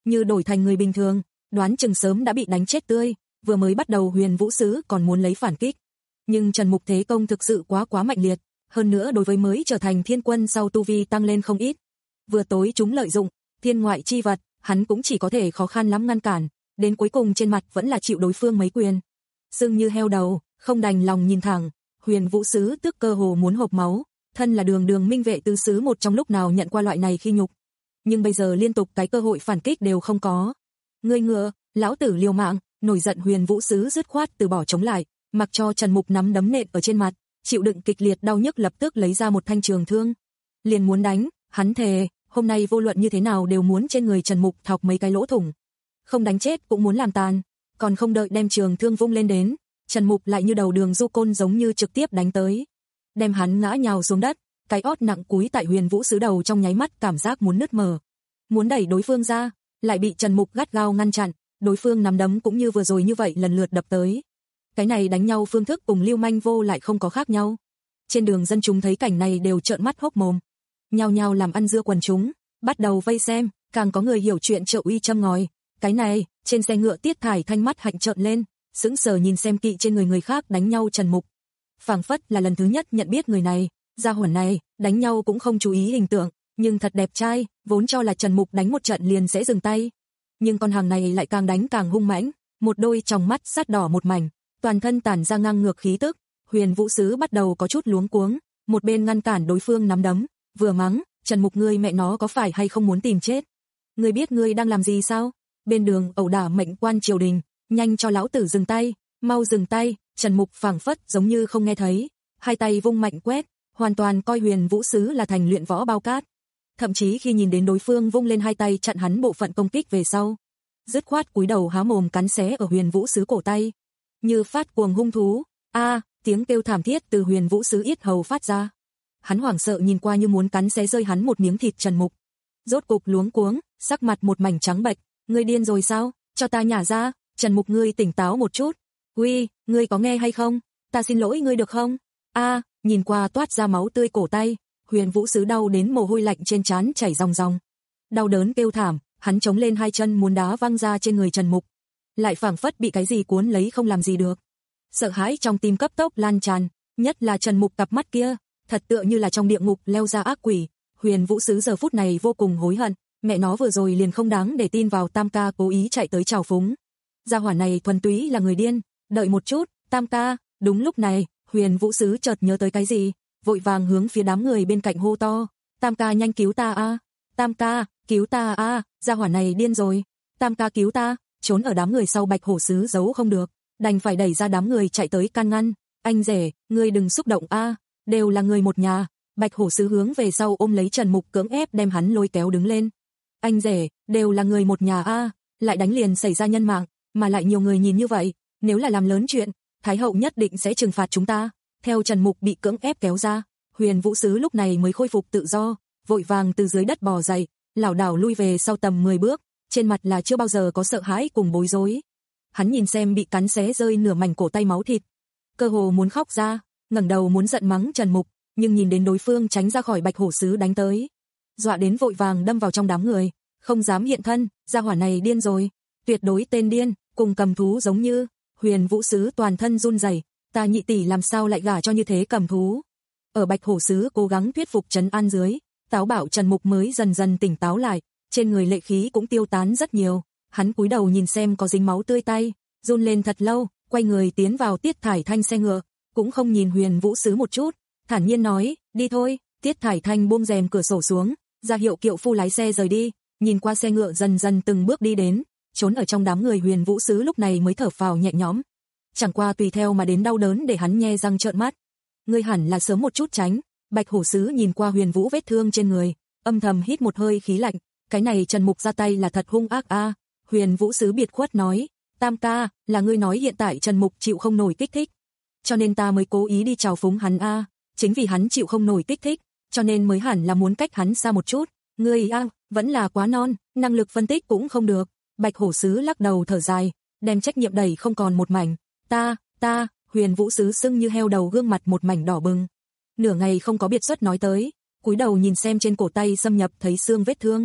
như đổi thành người bình thường, đoán chừng sớm đã bị đánh chết tươi, vừa mới bắt đầu Huyền Vũ Sứ còn muốn lấy phản kích. Nhưng Trần Mục thế công thực sự quá quá mạnh liệt, hơn nữa đối với mới trở thành thiên quân sau tu vi tăng lên không ít. Vừa tối chúng lợi dụng, thiên ngoại chi vật, hắn cũng chỉ có thể khó khăn lắm ngăn cản, đến cuối cùng trên mặt vẫn là chịu đối phương mấy quyền. Sưng như heo đầu, không đành lòng nhìn thẳng, Huyền Vũ Sứ tức cơ hồ muốn hộc máu, thân là đường đường minh vệ tứ sứ một trong lúc nào nhận qua loại này khi nhục. Nhưng bây giờ liên tục cái cơ hội phản kích đều không có. Ngươi ngựa, lão tử liều mạng, nổi giận Huyền Vũ Sứ dứt khoát từ bỏ chống lại, mặc cho Trần Mục nắm đấm nện ở trên mặt, chịu đựng kịch liệt đau nhức lập tức lấy ra một thanh trường thương. Liền muốn đánh, hắn thề, hôm nay vô luận như thế nào đều muốn trên người Trần Mục thọc mấy cái lỗ thủng. Không đánh chết cũng muốn làm tàn, còn không đợi đem trường thương vung lên đến, Trần Mục lại như đầu đường du côn giống như trực tiếp đánh tới. Đem hắn ngã nhào xuống đất, cái ót nặng cúi tại Huyền Vũ Sứ đầu trong nháy mắt cảm giác muốn nứt mở. Muốn đẩy đối phương ra, lại bị Trần Mục gắt gao ngăn chặn, đối phương nắm đấm cũng như vừa rồi như vậy lần lượt đập tới. Cái này đánh nhau phương thức cùng Lưu Manh Vô lại không có khác nhau. Trên đường dân chúng thấy cảnh này đều trợn mắt hốc mồm, nhao nhao làm ăn dưa quần chúng, bắt đầu vây xem, càng có người hiểu chuyện trợ uy châm ngòi. Cái này, trên xe ngựa Tiết Thải Thanh mắt hạnh trợn lên, sững sờ nhìn xem kỵ trên người người khác đánh nhau Trần Mục. Phảng phất là lần thứ nhất nhận biết người này, gia hỏa này, đánh nhau cũng không chú ý hình tượng, nhưng thật đẹp trai, vốn cho là Trần Mục đánh một trận liền sẽ dừng tay. Nhưng con hàng này lại càng đánh càng hung mãnh, một đôi tròng mắt sát đỏ một mảnh, toàn thân tản ra ngang ngược khí tức. Huyền Vũ Sứ bắt đầu có chút luống cuống, một bên ngăn cản đối phương nắm đấm, vừa mắng, Trần Mục ngươi mẹ nó có phải hay không muốn tìm chết? Ngươi biết ngươi đang làm gì sao? Bên đường ẩu đả mệnh quan triều đình, nhanh cho lão tử dừng tay, mau dừng tay. Trần Mục phảng phất giống như không nghe thấy, hai tay vung mạnh quét, hoàn toàn coi Huyền Vũ Sứ là thành luyện võ bao cát. Thậm chí khi nhìn đến đối phương vung lên hai tay chặn hắn bộ phận công kích về sau, dứt khoát cúi đầu há mồm cắn xé ở Huyền Vũ Sứ cổ tay, như phát cuồng hung thú. A, tiếng kêu thảm thiết từ Huyền Vũ Sứ yết hầu phát ra. Hắn hoảng sợ nhìn qua như muốn cắn xé rơi hắn một miếng thịt Trần Mục. Rốt cục luống cuống, sắc mặt một mảnh trắng bệch, ngươi điên rồi sao? Cho ta nhả ra, Trần Mục ngươi tỉnh táo một chút. Uy, ngươi có nghe hay không? Ta xin lỗi ngươi được không? A, nhìn qua toát ra máu tươi cổ tay, Huyền Vũ Sứ đau đến mồ hôi lạnh trên trán chảy ròng ròng. Đau đớn kêu thảm, hắn chống lên hai chân muốn đá văng ra trên người Trần Mục, lại phảng phất bị cái gì cuốn lấy không làm gì được. Sợ hãi trong tim cấp tốc lan tràn, nhất là Trần Mục cặp mắt kia, thật tựa như là trong địa ngục leo ra ác quỷ. Huyền Vũ Sứ giờ phút này vô cùng hối hận, mẹ nó vừa rồi liền không đáng để tin vào Tam ca cố ý chạy tới chào phúng. Gia hỏa này thuần túy là người điên. Đợi một chút, Tam ca. Đúng lúc này, Huyền Vũ Sứ chợt nhớ tới cái gì, vội vàng hướng phía đám người bên cạnh hô to, Tam ca nhanh cứu ta a, Tam ca, cứu ta a, gia hỏa này điên rồi, Tam ca cứu ta. Trốn ở đám người sau Bạch Hổ Sứ giấu không được, đành phải đẩy ra đám người chạy tới can ngăn. Anh rể, ngươi đừng xúc động a, đều là người một nhà. Bạch Hổ Sứ hướng về sau ôm lấy Trần Mục cưỡng ép đem hắn lôi kéo đứng lên. Anh rể, đều là người một nhà a, lại đánh liền xảy ra nhân mạng, mà lại nhiều người nhìn như vậy, nếu là làm lớn chuyện, Thái hậu nhất định sẽ trừng phạt chúng ta. Theo Trần Mục bị cưỡng ép kéo ra, Huyền Vũ Sứ lúc này mới khôi phục tự do, vội vàng từ dưới đất bò dậy, lảo đảo lui về sau tầm mười bước, trên mặt là chưa bao giờ có sợ hãi cùng bối rối. Hắn nhìn xem bị cắn xé rơi nửa mảnh cổ tay máu thịt, cơ hồ muốn khóc ra, ngẩng đầu muốn giận mắng Trần Mục, nhưng nhìn đến đối phương tránh ra khỏi Bạch Hổ Sứ đánh tới, dọa đến vội vàng đâm vào trong đám người, không dám hiện thân. Gia hỏa này điên rồi, tuyệt đối tên điên, cùng cầm thú giống như. Huyền Vũ Sứ toàn thân run rẩy, ta nhị tỷ làm sao lại gả cho như thế cầm thú. Ở Bạch Hổ Sứ cố gắng thuyết phục trấn an dưới, táo bạo Trần Mục mới dần dần tỉnh táo lại, trên người lệ khí cũng tiêu tán rất nhiều. Hắn cúi đầu nhìn xem có dính máu tươi tay, run lên thật lâu, quay người tiến vào Tiết Thải Thanh xe ngựa, cũng không nhìn Huyền Vũ Sứ một chút, thản nhiên nói, đi thôi. Tiết Thải Thanh buông rèm cửa sổ xuống, ra hiệu kiệu phu lái xe rời đi, nhìn qua xe ngựa dần dần từng bước đi đến, trốn ở trong đám người Huyền Vũ Sứ lúc này mới thở phào nhẹ nhõm. Chẳng qua tùy theo mà đến đau đớn để hắn nhe răng trợn mắt. Ngươi hẳn là sớm một chút tránh. Bạch Hổ Sứ nhìn qua Huyền Vũ vết thương trên người, âm thầm hít một hơi khí lạnh, cái này Trần Mục ra tay là thật hung ác a. Huyền Vũ Sứ biệt khuất nói, Tam ca, là ngươi nói hiện tại Trần Mục chịu không nổi kích thích, cho nên ta mới cố ý đi chào phúng hắn a, chính vì hắn chịu không nổi kích thích, cho nên mới hẳn là muốn cách hắn xa một chút. Ngươi a, vẫn là quá non, năng lực phân tích cũng không được. Bạch Hổ Sứ lắc đầu thở dài, đem trách nhiệm đẩy không còn một mảnh. Ta, ta, Huyền Vũ Sứ sưng như heo đầu, gương mặt một mảnh đỏ bừng. Nửa ngày không có biệt xuất nói tới, cúi đầu nhìn xem trên cổ tay xâm nhập thấy xương vết thương.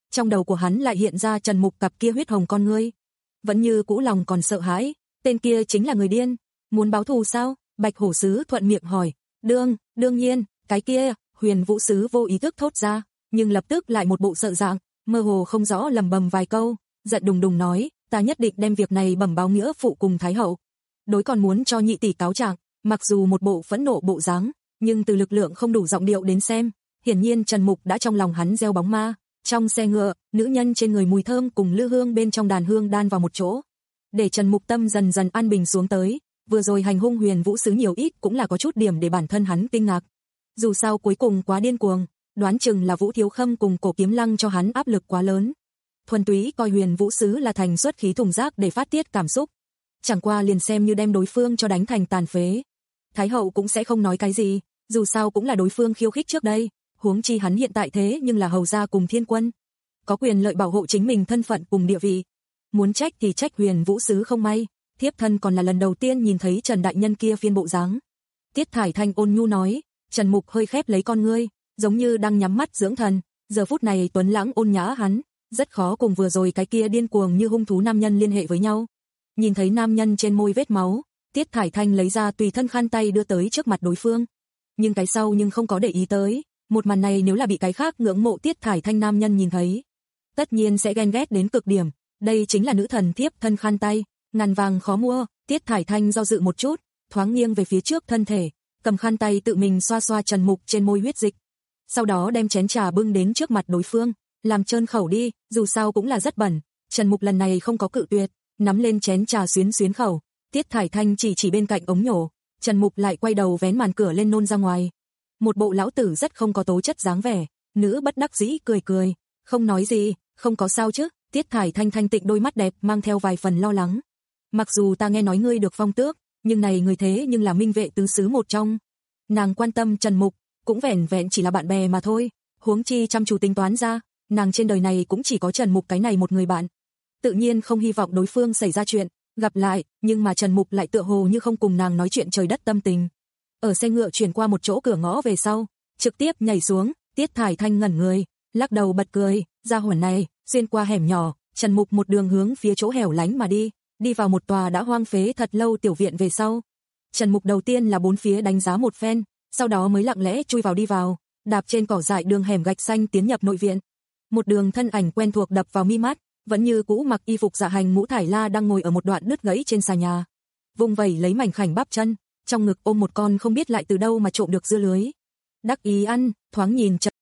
trong đầu của hắn lại hiện ra Trần Mục cặp kia huyết hồng con ngươi. Vẫn như cũ lòng còn sợ hãi, tên kia chính là người điên, muốn báo thù sao? Bạch Hổ Sứ thuận miệng hỏi. Đương, đương nhiên, cái kia, Huyền Vũ Sứ vô ý thức thốt ra, nhưng lập tức lại một bộ sợ dạng, mơ hồ không rõ lầm bầm vài câu, giận đùng đùng nói, ta nhất định đem việc này bẩm báo nghĩa phụ cùng Thái hậu. Đối còn muốn cho nhị tỷ cáo trạng, mặc dù một bộ phẫn nộ bộ dáng, nhưng từ lực lượng không đủ giọng điệu đến xem, hiển nhiên Trần Mục đã trong lòng hắn gieo bóng ma. Trong xe ngựa, nữ nhân trên người mùi thơm cùng lư hương bên trong đàn hương đan vào một chỗ, để Trần Mục tâm dần dần an bình xuống tới. Vừa rồi hành hung Huyền Vũ Sứ nhiều ít cũng là có chút điểm để bản thân hắn kinh ngạc. Dù sao cuối cùng quá điên cuồng, đoán chừng là Vũ Thiếu Khâm cùng Cổ Kiếm Lăng cho hắn áp lực quá lớn. Thuần túy coi Huyền Vũ Sứ là thành xuất khí thùng rác để phát tiết cảm xúc. Chẳng qua liền xem như đem đối phương cho đánh thành tàn phế. Thái hậu cũng sẽ không nói cái gì, dù sao cũng là đối phương khiêu khích trước đây, huống chi hắn hiện tại thế nhưng là hầu gia cùng thiên quân, có quyền lợi bảo hộ chính mình thân phận cùng địa vị. Muốn trách thì trách Huyền Vũ Sứ không may, thiếp thân còn là lần đầu tiên nhìn thấy Trần đại nhân kia phiên bộ dáng. Tiết Thải Thanh ôn nhu nói. Trần Mục hơi khép lấy con ngươi, giống như đang nhắm mắt dưỡng thần, giờ phút này tuấn lãng ôn nhã hắn, rất khó cùng vừa rồi cái kia điên cuồng như hung thú nam nhân liên hệ với nhau. Nhìn thấy nam nhân trên môi vết máu, Tiết Thải Thanh lấy ra tùy thân khăn tay đưa tới trước mặt đối phương. Nhưng cái sau nhưng không có để ý tới, một màn này nếu là bị cái khác ngưỡng mộ Tiết Thải Thanh nam nhân nhìn thấy, tất nhiên sẽ ghen ghét đến cực điểm. Đây chính là nữ thần thiếp thân khăn tay, ngàn vàng khó mua. Tiết Thải Thanh do dự một chút, thoáng nghiêng về phía trước thân thể, cầm khăn tay tự mình xoa xoa Trần Mục trên môi huyết dịch. Sau đó đem chén trà bưng đến trước mặt đối phương, làm trơn khẩu đi, dù sao cũng là rất bẩn. Trần Mục lần này không có cự tuyệt, nắm lên chén trà xuyến xuyến khẩu. Tiết Thải Thanh chỉ chỉ bên cạnh ống nhổ, Trần Mục lại quay đầu vén màn cửa lên nôn ra ngoài. Một bộ lão tử rất không có tố chất dáng vẻ, nữ bất đắc dĩ cười cười, không nói gì, không có sao chứ. Tiết Thải Thanh thanh tịnh đôi mắt đẹp mang theo vài phần lo lắng. Mặc dù ta nghe nói ngươi được phong tước, nhưng này người thế nhưng là minh vệ tứ xứ một trong. Nàng quan tâm Trần Mục, cũng vẻn vẹn chỉ là bạn bè mà thôi, huống chi chăm chú tính toán ra, nàng trên đời này cũng chỉ có Trần Mục cái này một người bạn. Tự nhiên không hy vọng đối phương xảy ra chuyện, gặp lại, nhưng mà Trần Mục lại tựa hồ như không cùng nàng nói chuyện trời đất tâm tình. Ở xe ngựa chuyển qua một chỗ cửa ngõ về sau, trực tiếp nhảy xuống. Tiết Thải Thanh ngẩn người, lắc đầu bật cười, ra hồn này, xuyên qua hẻm nhỏ, Trần Mục một đường hướng phía chỗ hẻo lánh mà đi, đi vào một tòa đã hoang phế thật lâu tiểu viện về sau. Trần Mục đầu tiên là bốn phía đánh giá một phen, sau đó mới lặng lẽ chui vào đi vào, đạp trên cỏ dại đường hẻm gạch xanh tiến nhập nội viện. Một đường thân ảnh quen thuộc đập vào mi mắt, vẫn như cũ mặc y phục dạ hành Ngũ Thải La đang ngồi ở một đoạn đứt gãy trên xà nhà, vung vẩy lấy mảnh khảnh bắp chân, trong ngực ôm một con không biết lại từ đâu mà trộm được dưa lưới. Đắc ý ăn, thoáng nhìn Trần.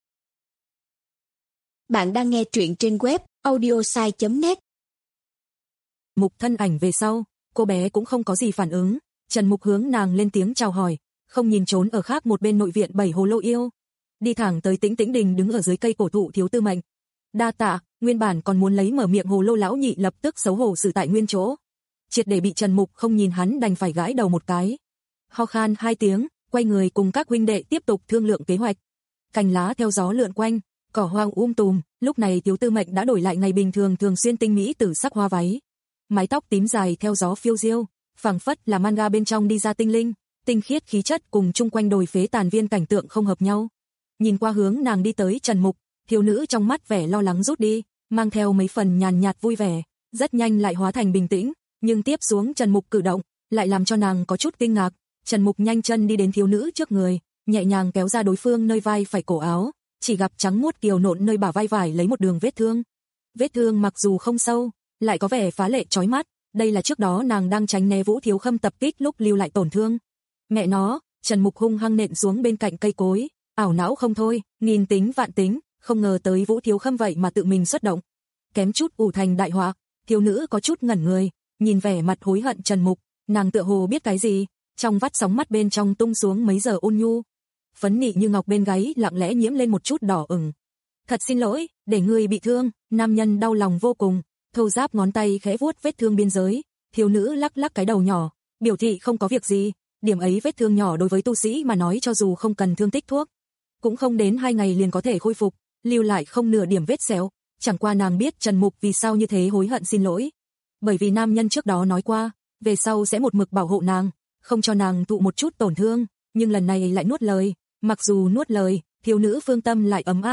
Bạn đang nghe truyện trên web audiosai chấm net. Mục thân ảnh về sau, cô bé cũng không có gì phản ứng, Trần Mục hướng nàng lên tiếng chào hỏi, không nhìn trốn ở khác một bên nội viện bảy hồ lô yêu, đi thẳng tới Tĩnh Tĩnh Đình đứng ở dưới cây cổ thụ thiếu tư mệnh. Đa tạ. Nguyên bản còn muốn lấy mở miệng hồ lô lão nhị lập tức xấu hổ xử tại nguyên chỗ, triệt để bị Trần Mục không nhìn hắn đành phải gãi đầu một cái, ho khan hai tiếng, quay người cùng các huynh đệ tiếp tục thương lượng kế hoạch. Cành lá theo gió lượn quanh, cỏ hoang um tùm, lúc này thiếu tư mệnh đã đổi lại ngày bình thường thường xuyên tinh mỹ tử sắc hoa váy, mái tóc tím dài theo gió phiêu diêu, phảng phất là manga bên trong đi ra tinh linh, tinh khiết khí chất cùng chung quanh đồi phế tàn viên cảnh tượng không hợp nhau. Nhìn qua hướng nàng đi tới Trần Mục, thiếu nữ trong mắt vẻ lo lắng rút đi, mang theo mấy phần nhàn nhạt vui vẻ, rất nhanh lại hóa thành bình tĩnh, nhưng tiếp xuống Trần Mục cử động lại làm cho nàng có chút kinh ngạc. Trần Mục nhanh chân đi đến thiếu nữ trước người, nhẹ nhàng kéo ra đối phương nơi vai phải cổ áo, chỉ gặp trắng muốt kiều nộn nơi bả vai vải lấy một đường vết thương. Vết thương mặc dù không sâu, lại có vẻ phá lệ chói mắt, đây là trước đó nàng đang tránh né Vũ Thiếu Khâm tập kích lúc lưu lại tổn thương. Mẹ nó, Trần Mục hung hăng nện xuống bên cạnh cây cối, ảo não không thôi, nghìn tính vạn tính, không ngờ tới Vũ Thiếu Khâm vậy mà tự mình xuất động, kém chút ủ thành đại họa. Thiếu nữ có chút ngẩn người, nhìn vẻ mặt hối hận Trần Mục, nàng tựa hồ biết cái gì, trong vắt sóng mắt bên trong tung xuống mấy giờ ôn nhu, phấn nị như ngọc bên gáy lặng lẽ nhiễm lên một chút đỏ ửng. Thật xin lỗi, để ngươi bị thương. Nam nhân đau lòng vô cùng, thô ráp ngón tay khẽ vuốt vết thương biên giới, thiếu nữ lắc lắc cái đầu nhỏ, biểu thị không có việc gì. Điểm ấy vết thương nhỏ đối với tu sĩ mà nói cho dù không cần thương tích thuốc, cũng không đến hai ngày liền có thể khôi phục, lưu lại không nửa điểm vết sẹo. Chẳng qua nàng biết Trần Mục vì sao như thế hối hận xin lỗi, bởi vì nam nhân trước đó nói qua, về sau sẽ một mực bảo hộ nàng, không cho nàng thụ một chút tổn thương, nhưng lần này lại nuốt lời. Mặc dù nuốt lời, thiếu nữ phương tâm lại ấm áp,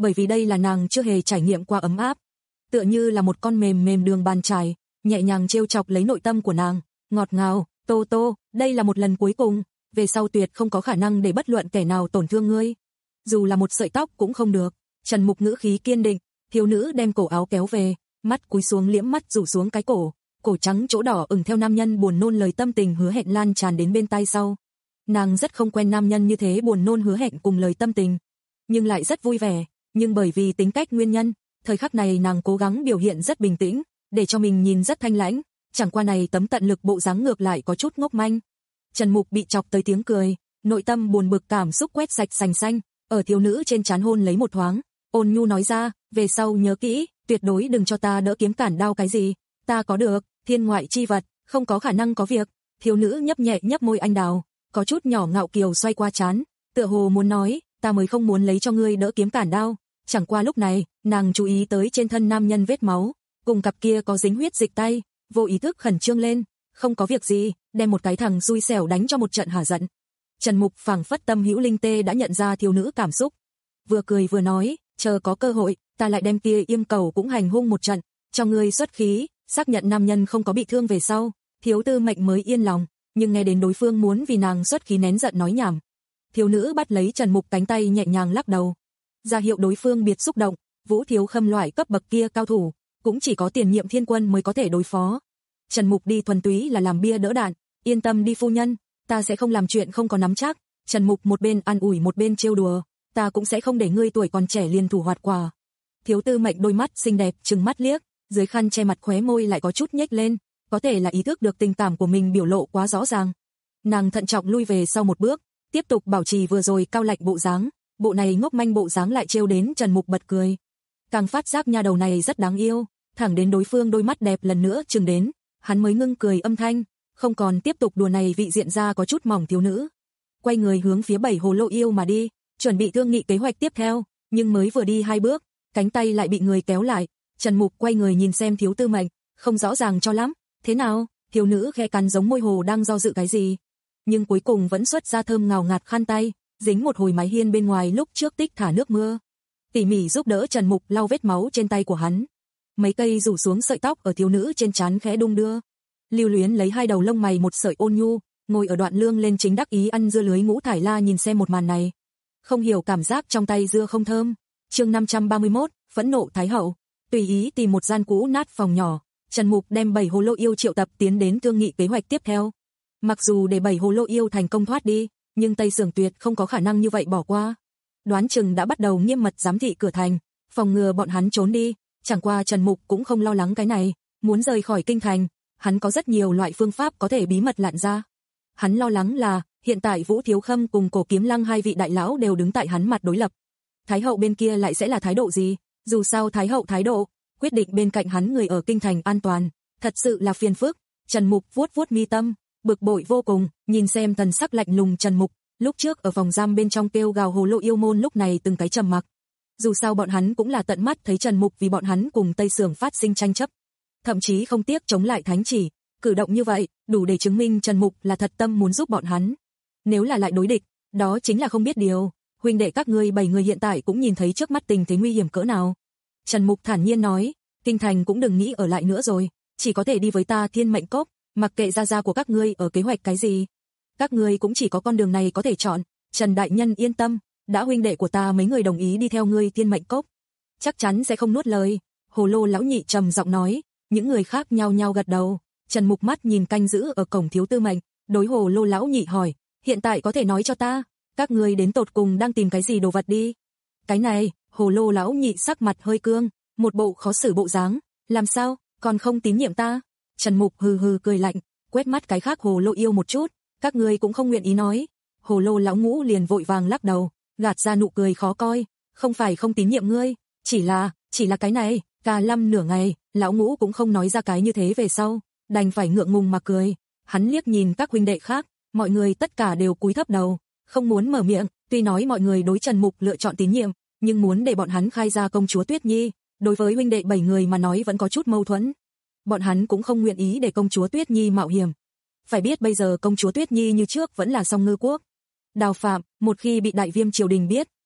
bởi vì đây là nàng chưa hề trải nghiệm qua ấm áp. Tựa như là một con mềm mềm đường bàn chải, nhẹ nhàng trêu chọc lấy nội tâm của nàng, ngọt ngào, Tô Tô, đây là một lần cuối cùng, về sau tuyệt không có khả năng để bất luận kẻ nào tổn thương ngươi. Dù là một sợi tóc cũng không được. Trần Mục ngữ khí kiên định, thiếu nữ đem cổ áo kéo về, mắt cúi xuống liễm mắt rủ xuống cái cổ, cổ trắng chỗ đỏ ửng theo nam nhân buồn nôn lời tâm tình hứa hẹn lan tràn đến bên tai sau. Nàng rất không quen nam nhân như thế buồn nôn hứa hẹn cùng lời tâm tình, nhưng lại rất vui vẻ, nhưng bởi vì tính cách nguyên nhân, thời khắc này nàng cố gắng biểu hiện rất bình tĩnh, để cho mình nhìn rất thanh lãnh, chẳng qua này tấm tận lực bộ dáng ngược lại có chút ngốc manh. Trần Mục bị chọc tới tiếng cười, nội tâm buồn bực cảm xúc quét sạch sành xanh, ở thiếu nữ trên trán hôn lấy một thoáng, ôn nhu nói ra, về sau nhớ kỹ, tuyệt đối đừng cho ta đỡ kiếm cản đao cái gì, ta có được, thiên ngoại chi vật, không có khả năng có việc. Thiếu nữ nhấp nhẹ nhấp môi anh đào, có chút nhỏ ngạo kiều xoay qua trán, tựa hồ muốn nói, ta mới không muốn lấy cho ngươi đỡ kiếm cản đao. Chẳng qua lúc này, nàng chú ý tới trên thân nam nhân vết máu, cùng cặp kia có dính huyết dịch tay, vô ý thức khẩn trương lên, không có việc gì, đem một cái thằng xui xẻo đánh cho một trận hả giận. Trần Mục phảng phất tâm hữu linh tê đã nhận ra thiếu nữ cảm xúc, vừa cười vừa nói, chờ có cơ hội, ta lại đem kia Yêm Cầu cũng hành hung một trận, cho ngươi xuất khí. Xác nhận nam nhân không có bị thương về sau, Thiếu Tư Mệnh mới yên lòng, nhưng nghe đến đối phương muốn vì nàng xuất khí nén giận nói nhảm. Thiếu nữ bắt lấy Trần Mục cánh tay nhẹ nhàng lắc đầu, ra hiệu đối phương biệt xúc động, Vũ Thiếu Khâm loại cấp bậc kia cao thủ, cũng chỉ có Tiền Nhiệm Thiên Quân mới có thể đối phó. Trần Mục đi thuần túy là làm bia đỡ đạn, yên tâm đi phu nhân, ta sẽ không làm chuyện không có nắm chắc. Trần Mục một bên an ủi một bên trêu đùa, ta cũng sẽ không để ngươi tuổi còn trẻ liền thủ hoạt quả. Thiếu Tư Mệnh đôi mắt xinh đẹp trừng mắt liếc, dưới khăn che mặt khóe môi lại có chút nhếch lên, có thể là ý thức được tình cảm của mình biểu lộ quá rõ ràng. Nàng thận trọng lui về sau một bước, tiếp tục bảo trì vừa rồi cao lạnh bộ dáng, bộ này ngốc manh bộ dáng lại trêu đến Trần Mục bật cười. Càng phát giác nha đầu này rất đáng yêu, thẳng đến đối phương đôi mắt đẹp lần nữa chừng đến, hắn mới ngưng cười âm thanh, không còn tiếp tục đùa này vị diện ra có chút mỏng thiếu nữ. Quay người hướng phía Bảy Hồ Lô Yêu mà đi, chuẩn bị thương nghị kế hoạch tiếp theo, nhưng mới vừa đi hai bước, cánh tay lại bị người kéo lại. Trần Mục quay người nhìn xem Thiếu Tư Mệnh, không rõ ràng cho lắm, thế nào? Thiếu nữ khẽ cắn giống môi hồ đang do dự cái gì, nhưng cuối cùng vẫn xuất ra thơm ngào ngạt khăn tay, dính một hồi mái hiên bên ngoài lúc trước tích thả nước mưa, tỉ mỉ giúp đỡ Trần Mục lau vết máu trên tay của hắn. Mấy cây rủ xuống sợi tóc ở thiếu nữ trên trán khẽ đung đưa, lưu luyến lấy hai đầu lông mày một sợi ôn nhu, ngồi ở đoạn lương lên chính đắc ý ăn dưa lưới Ngũ Thải La nhìn xem một màn này, không hiểu cảm giác trong tay dưa không thơm. Chương năm trăm ba mươi mốt, phẫn nộ Thái hậu. Tùy ý tìm một gian cũ nát phòng nhỏ, Trần Mục đem Bảy Hồ Lô Yêu triệu tập tiến đến thương nghị kế hoạch tiếp theo. Mặc dù để Bảy Hồ Lô Yêu thành công thoát đi, nhưng Tây Sưởng tuyệt không có khả năng như vậy bỏ qua. Đoán chừng đã bắt đầu nghiêm mật giám thị cửa thành, phòng ngừa bọn hắn trốn đi. Chẳng qua Trần Mục cũng không lo lắng cái này, muốn rời khỏi kinh thành, hắn có rất nhiều loại phương pháp có thể bí mật lặn ra. Hắn lo lắng là, hiện tại Vũ Thiếu Khâm cùng Cổ Kiếm Lăng hai vị đại lão đều đứng tại hắn mặt đối lập. Thái hậu bên kia lại sẽ là thái độ gì? Dù sao Thái hậu thái độ, quyết định bên cạnh hắn người ở kinh thành an toàn, thật sự là phiền phức. Trần Mục vuốt vuốt mi tâm, bực bội vô cùng, nhìn xem thần sắc lạnh lùng Trần Mục, lúc trước ở phòng giam bên trong kêu gào Hồ Lô Yêu môn lúc này từng cái trầm mặc. Dù sao bọn hắn cũng là tận mắt thấy Trần Mục vì bọn hắn cùng Tây Sưởng phát sinh tranh chấp, thậm chí không tiếc chống lại thánh chỉ, cử động như vậy, đủ để chứng minh Trần Mục là thật tâm muốn giúp bọn hắn. Nếu là lại đối địch, đó chính là không biết điều. Huynh đệ các ngươi bảy người hiện tại cũng nhìn thấy trước mắt tình thế nguy hiểm cỡ nào. Trần Mục thản nhiên nói, kinh thành cũng đừng nghĩ ở lại nữa rồi, chỉ có thể đi với ta Thiên Mệnh Cốc, mặc kệ gia gia của các ngươi ở kế hoạch cái gì, các ngươi cũng chỉ có con đường này có thể chọn. Trần đại nhân yên tâm, đã huynh đệ của ta mấy người đồng ý đi theo ngươi Thiên Mệnh Cốc, chắc chắn sẽ không nuốt lời. Hồ Lô lão nhị trầm giọng nói, những người khác nhao nhao gật đầu. Trần Mục mắt nhìn canh giữ ở cổng Thiếu Tư Mệnh, đối Hồ Lô lão nhị hỏi, hiện tại có thể nói cho ta, các ngươi đến tột cùng đang tìm cái gì đồ vật đi? Cái này, Hồ Lô lão nhị sắc mặt hơi cương, một bộ khó xử bộ dáng, làm sao, còn không tín nhiệm ta? Trần Mục hừ hừ cười lạnh, quét mắt cái khác Hồ Lô yêu một chút, các ngươi cũng không nguyện ý nói. Hồ Lô lão ngũ liền vội vàng lắc đầu, gạt ra nụ cười khó coi, không phải không tín nhiệm ngươi, chỉ là, chỉ là cái này. Cả lâm nửa ngày, lão ngũ cũng không nói ra cái như thế về sau, đành phải ngượng ngùng mà cười. Hắn liếc nhìn các huynh đệ khác, mọi người tất cả đều cúi thấp đầu, không muốn mở miệng. Tuy nói mọi người đối Trần Mục lựa chọn tín nhiệm, nhưng muốn để bọn hắn khai ra công chúa Tuyết Nhi, đối với huynh đệ bảy người mà nói vẫn có chút mâu thuẫn. Bọn hắn cũng không nguyện ý để công chúa Tuyết Nhi mạo hiểm. Phải biết bây giờ công chúa Tuyết Nhi như trước vẫn là Song Ngư quốc Đào Phạm, một khi bị Đại Viêm triều đình biết,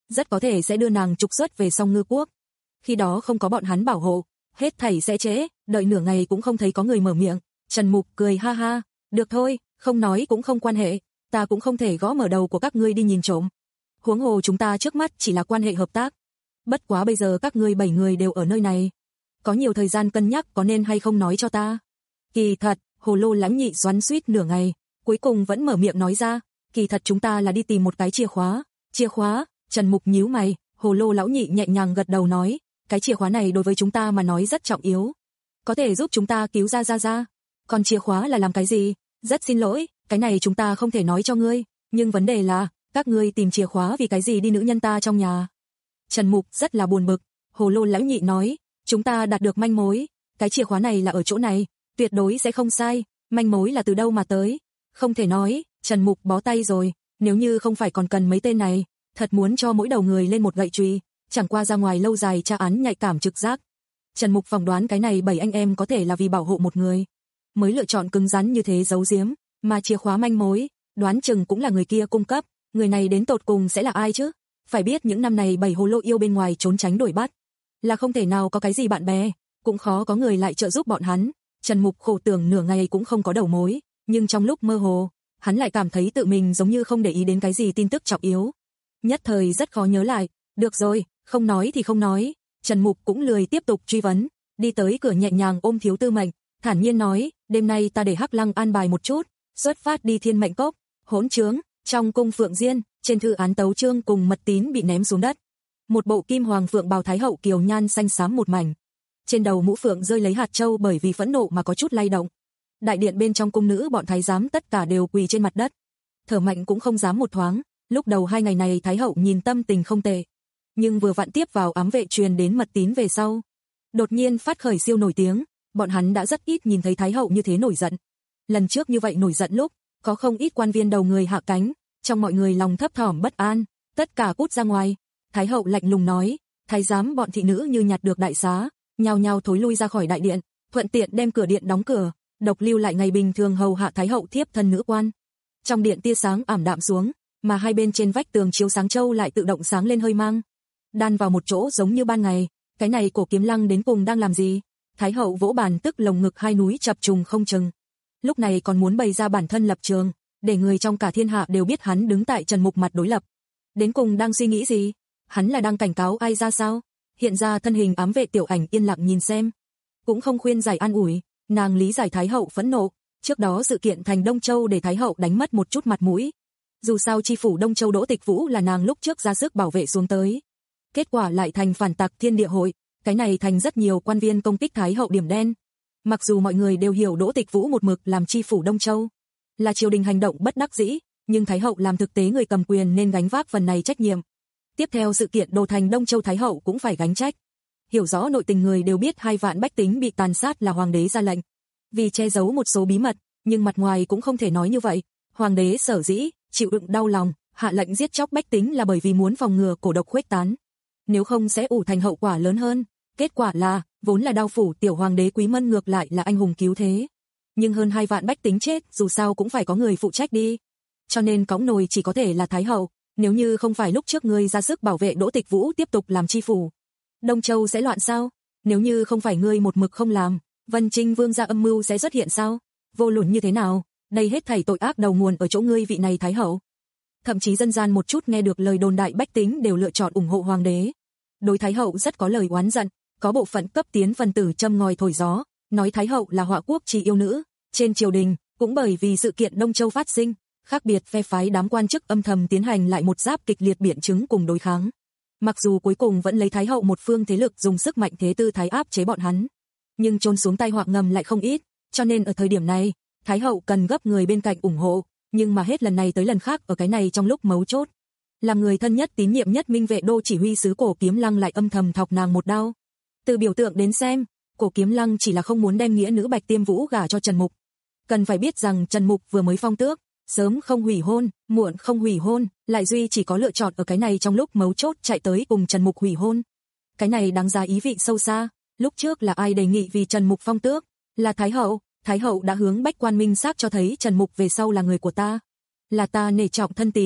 rất có thể sẽ đưa nàng trục xuất về Song Ngư quốc. Khi đó không có bọn hắn bảo hộ, hết thảy sẽ trễ, đợi nửa ngày cũng không thấy có người mở miệng. Trần Mục cười ha ha, được thôi, không nói cũng không quan hệ, ta cũng không thể gõ mở đầu của các ngươi đi nhìn trộm. Huống hồ chúng ta trước mắt chỉ là quan hệ hợp tác. Bất quá bây giờ các ngươi bảy người đều ở nơi này, có nhiều thời gian cân nhắc có nên hay không nói cho ta. Kỳ thật, Hồ Lô Lãnh Nhị xoắn xuýt nửa ngày, cuối cùng vẫn mở miệng nói ra, kỳ thật chúng ta là đi tìm một cái chìa khóa. Chìa khóa? Trần Mục nhíu mày, Hồ Lô Lão Nhị nhẹ nhàng gật đầu nói, cái chìa khóa này đối với chúng ta mà nói rất trọng yếu, có thể giúp chúng ta cứu ra Gia Gia. Còn chìa khóa là làm cái gì? Rất xin lỗi, cái này chúng ta không thể nói cho ngươi, nhưng vấn đề là, các ngươi tìm chìa khóa vì cái gì đi nữ nhân ta trong nhà? Trần Mục rất là buồn bực, Hồ Lô Lão Nhị nói, chúng ta đạt được manh mối, cái chìa khóa này là ở chỗ này, tuyệt đối sẽ không sai, manh mối là từ đâu mà tới? Không thể nói, Trần Mục bó tay rồi, nếu như không phải còn cần mấy tên này, thật muốn cho mỗi đầu người lên một gậy chùy, chẳng qua ra ngoài lâu dài tra án nhạy cảm trực giác. Trần Mục phỏng đoán cái này bảy anh em có thể là vì bảo hộ một người, mới lựa chọn cứng rắn như thế giấu giếm, mà chìa khóa manh mối, đoán chừng cũng là người kia cung cấp, người này đến tột cùng sẽ là ai chứ? Phải biết những năm này bảy Hồ Lô yêu bên ngoài trốn tránh đuổi bắt, là không thể nào có cái gì bạn bè, cũng khó có người lại trợ giúp bọn hắn. Trần Mục khổ tưởng nửa ngày cũng không có đầu mối, nhưng trong lúc mơ hồ, hắn lại cảm thấy tự mình giống như không để ý đến cái gì tin tức trọng yếu. Nhất thời rất khó nhớ lại, được rồi, không nói thì không nói, Trần Mục cũng lười tiếp tục truy vấn, đi tới cửa nhẹ nhàng ôm Thiếu Tư Mệnh, thản nhiên nói, đêm nay ta để Hắc Lăng an bài một chút, xuất phát đi Thiên Mệnh Cốc. Hỗn trướng, trong cung Phượng Diên, trên thư án tấu chương cùng mật tín bị ném xuống đất. Một bộ kim hoàng phượng bào thái hậu kiều nhan xanh xám một mảnh. Trên đầu mũ phượng rơi lấy hạt châu bởi vì phẫn nộ mà có chút lay động. Đại điện bên trong cung nữ bọn thái giám tất cả đều quỳ trên mặt đất, thở mạnh cũng không dám một thoáng. Lúc đầu hai ngày này thái hậu nhìn tâm tình không tệ, nhưng vừa vặn tiếp vào ám vệ truyền đến mật tín về sau, đột nhiên phát khởi siêu nổi tiếng, bọn hắn đã rất ít nhìn thấy thái hậu như thế nổi giận. Lần trước như vậy nổi giận lúc, có không ít quan viên đầu người hạ cánh, trong mọi người lòng thấp thỏm bất an, tất cả cút ra ngoài. Thái hậu lạnh lùng nói, thái giám bọn thị nữ như nhặt được đại xá, nhao nhao thối lui ra khỏi đại điện, thuận tiện đem cửa điện đóng cửa, độc lưu lại ngày bình thường hầu hạ thái hậu thiếp thân nữ quan. Trong điện tia sáng ảm đạm xuống, mà hai bên trên vách tường chiếu sáng châu lại tự động sáng lên hơi mang, đan vào một chỗ giống như ban ngày. Cái này Cổ Kiếm Lăng đến cùng đang làm gì? Thái hậu vỗ bàn tức lồng ngực hai núi chập trùng không chừng. Lúc này còn muốn bày ra bản thân lập trường, để người trong cả thiên hạ đều biết hắn đứng tại Trần Mục mặt đối lập. Đến cùng đang suy nghĩ gì? Hắn là đang cảnh cáo ai ra sao? Hiện ra thân hình ám vệ Tiểu Ảnh yên lặng nhìn xem, cũng không khuyên giải an ủi, nàng lý giải thái hậu phẫn nộ, trước đó sự kiện thành Đông Châu để thái hậu đánh mất một chút mặt mũi. Dù sao chi phủ Đông Châu Đỗ Tịch Vũ là nàng lúc trước ra sức bảo vệ xuống tới, kết quả lại thành phản tặc Thiên Địa Hội, cái này thành rất nhiều quan viên công kích thái hậu điểm đen. Mặc dù mọi người đều hiểu Đỗ Tịch Vũ một mực làm chi phủ Đông Châu, là triều đình hành động bất đắc dĩ, nhưng thái hậu làm thực tế người cầm quyền nên gánh vác phần này trách nhiệm. Tiếp theo sự kiện đồ thành Đông Châu thái hậu cũng phải gánh trách. Hiểu rõ nội tình người đều biết hai vạn bách tính bị tàn sát là hoàng đế ra lệnh, vì che giấu một số bí mật, nhưng mặt ngoài cũng không thể nói như vậy. Hoàng đế sở dĩ chịu đựng đau lòng, hạ lệnh giết chóc bách tính là bởi vì muốn phòng ngừa cổ độc khuếch tán, nếu không sẽ ủ thành hậu quả lớn hơn. Kết quả là, vốn là đao phủ tiểu hoàng đế Quý Mân ngược lại là anh hùng cứu thế, nhưng hơn hai vạn bách tính chết, dù sao cũng phải có người phụ trách đi, cho nên cõng nồi chỉ có thể là thái hậu. Nếu như không phải lúc trước ngươi ra sức bảo vệ Đỗ Tịch Vũ tiếp tục làm chi phủ, Đông Châu sẽ loạn sao? Nếu như không phải ngươi một mực không làm, Vân Trinh Vương gia âm mưu sẽ xuất hiện sao? Vô luận như thế nào, đây hết thảy tội ác đầu nguồn ở chỗ ngươi vị này thái hậu. Thậm chí dân gian một chút nghe được lời đồn đại bách tính đều lựa chọn ủng hộ hoàng đế. Đối thái hậu rất có lời oán giận, có bộ phận cấp tiến phần tử châm ngòi thổi gió, nói thái hậu là họa quốc chi yêu nữ. Trên triều đình, cũng bởi vì sự kiện Đông Châu phát sinh, khác biệt phe phái đám quan chức âm thầm tiến hành lại một giáp kịch liệt biện chứng cùng đối kháng. Mặc dù cuối cùng vẫn lấy thái hậu một phương thế lực dùng sức mạnh thế tư thái áp chế bọn hắn, nhưng trôn xuống tai họa ngầm lại không ít, cho nên ở thời điểm này, thái hậu cần gấp người bên cạnh ủng hộ, nhưng mà hết lần này tới lần khác ở cái này trong lúc mấu chốt, làm người thân nhất tín nhiệm nhất Minh Vệ Đô chỉ huy sứ Cổ Kiếm Lăng lại âm thầm thọc nàng một đao. Từ biểu tượng đến xem, Cổ Kiếm Lăng chỉ là không muốn đem nghĩa nữ Bạch Tiêm Vũ gả cho Trần Mục. Cần phải biết rằng Trần Mục vừa mới phong tước, sớm không hủy hôn, muộn không hủy hôn, lại duy chỉ có lựa chọn ở cái này trong lúc mấu chốt chạy tới cùng Trần Mục hủy hôn. Cái này đáng giá ý vị sâu xa. Lúc trước là ai đề nghị vì Trần Mục phong tước? Là Thái hậu. Thái hậu đã hướng bách quan minh xác cho thấy Trần Mục về sau là người của ta, là ta nể trọng thân tín,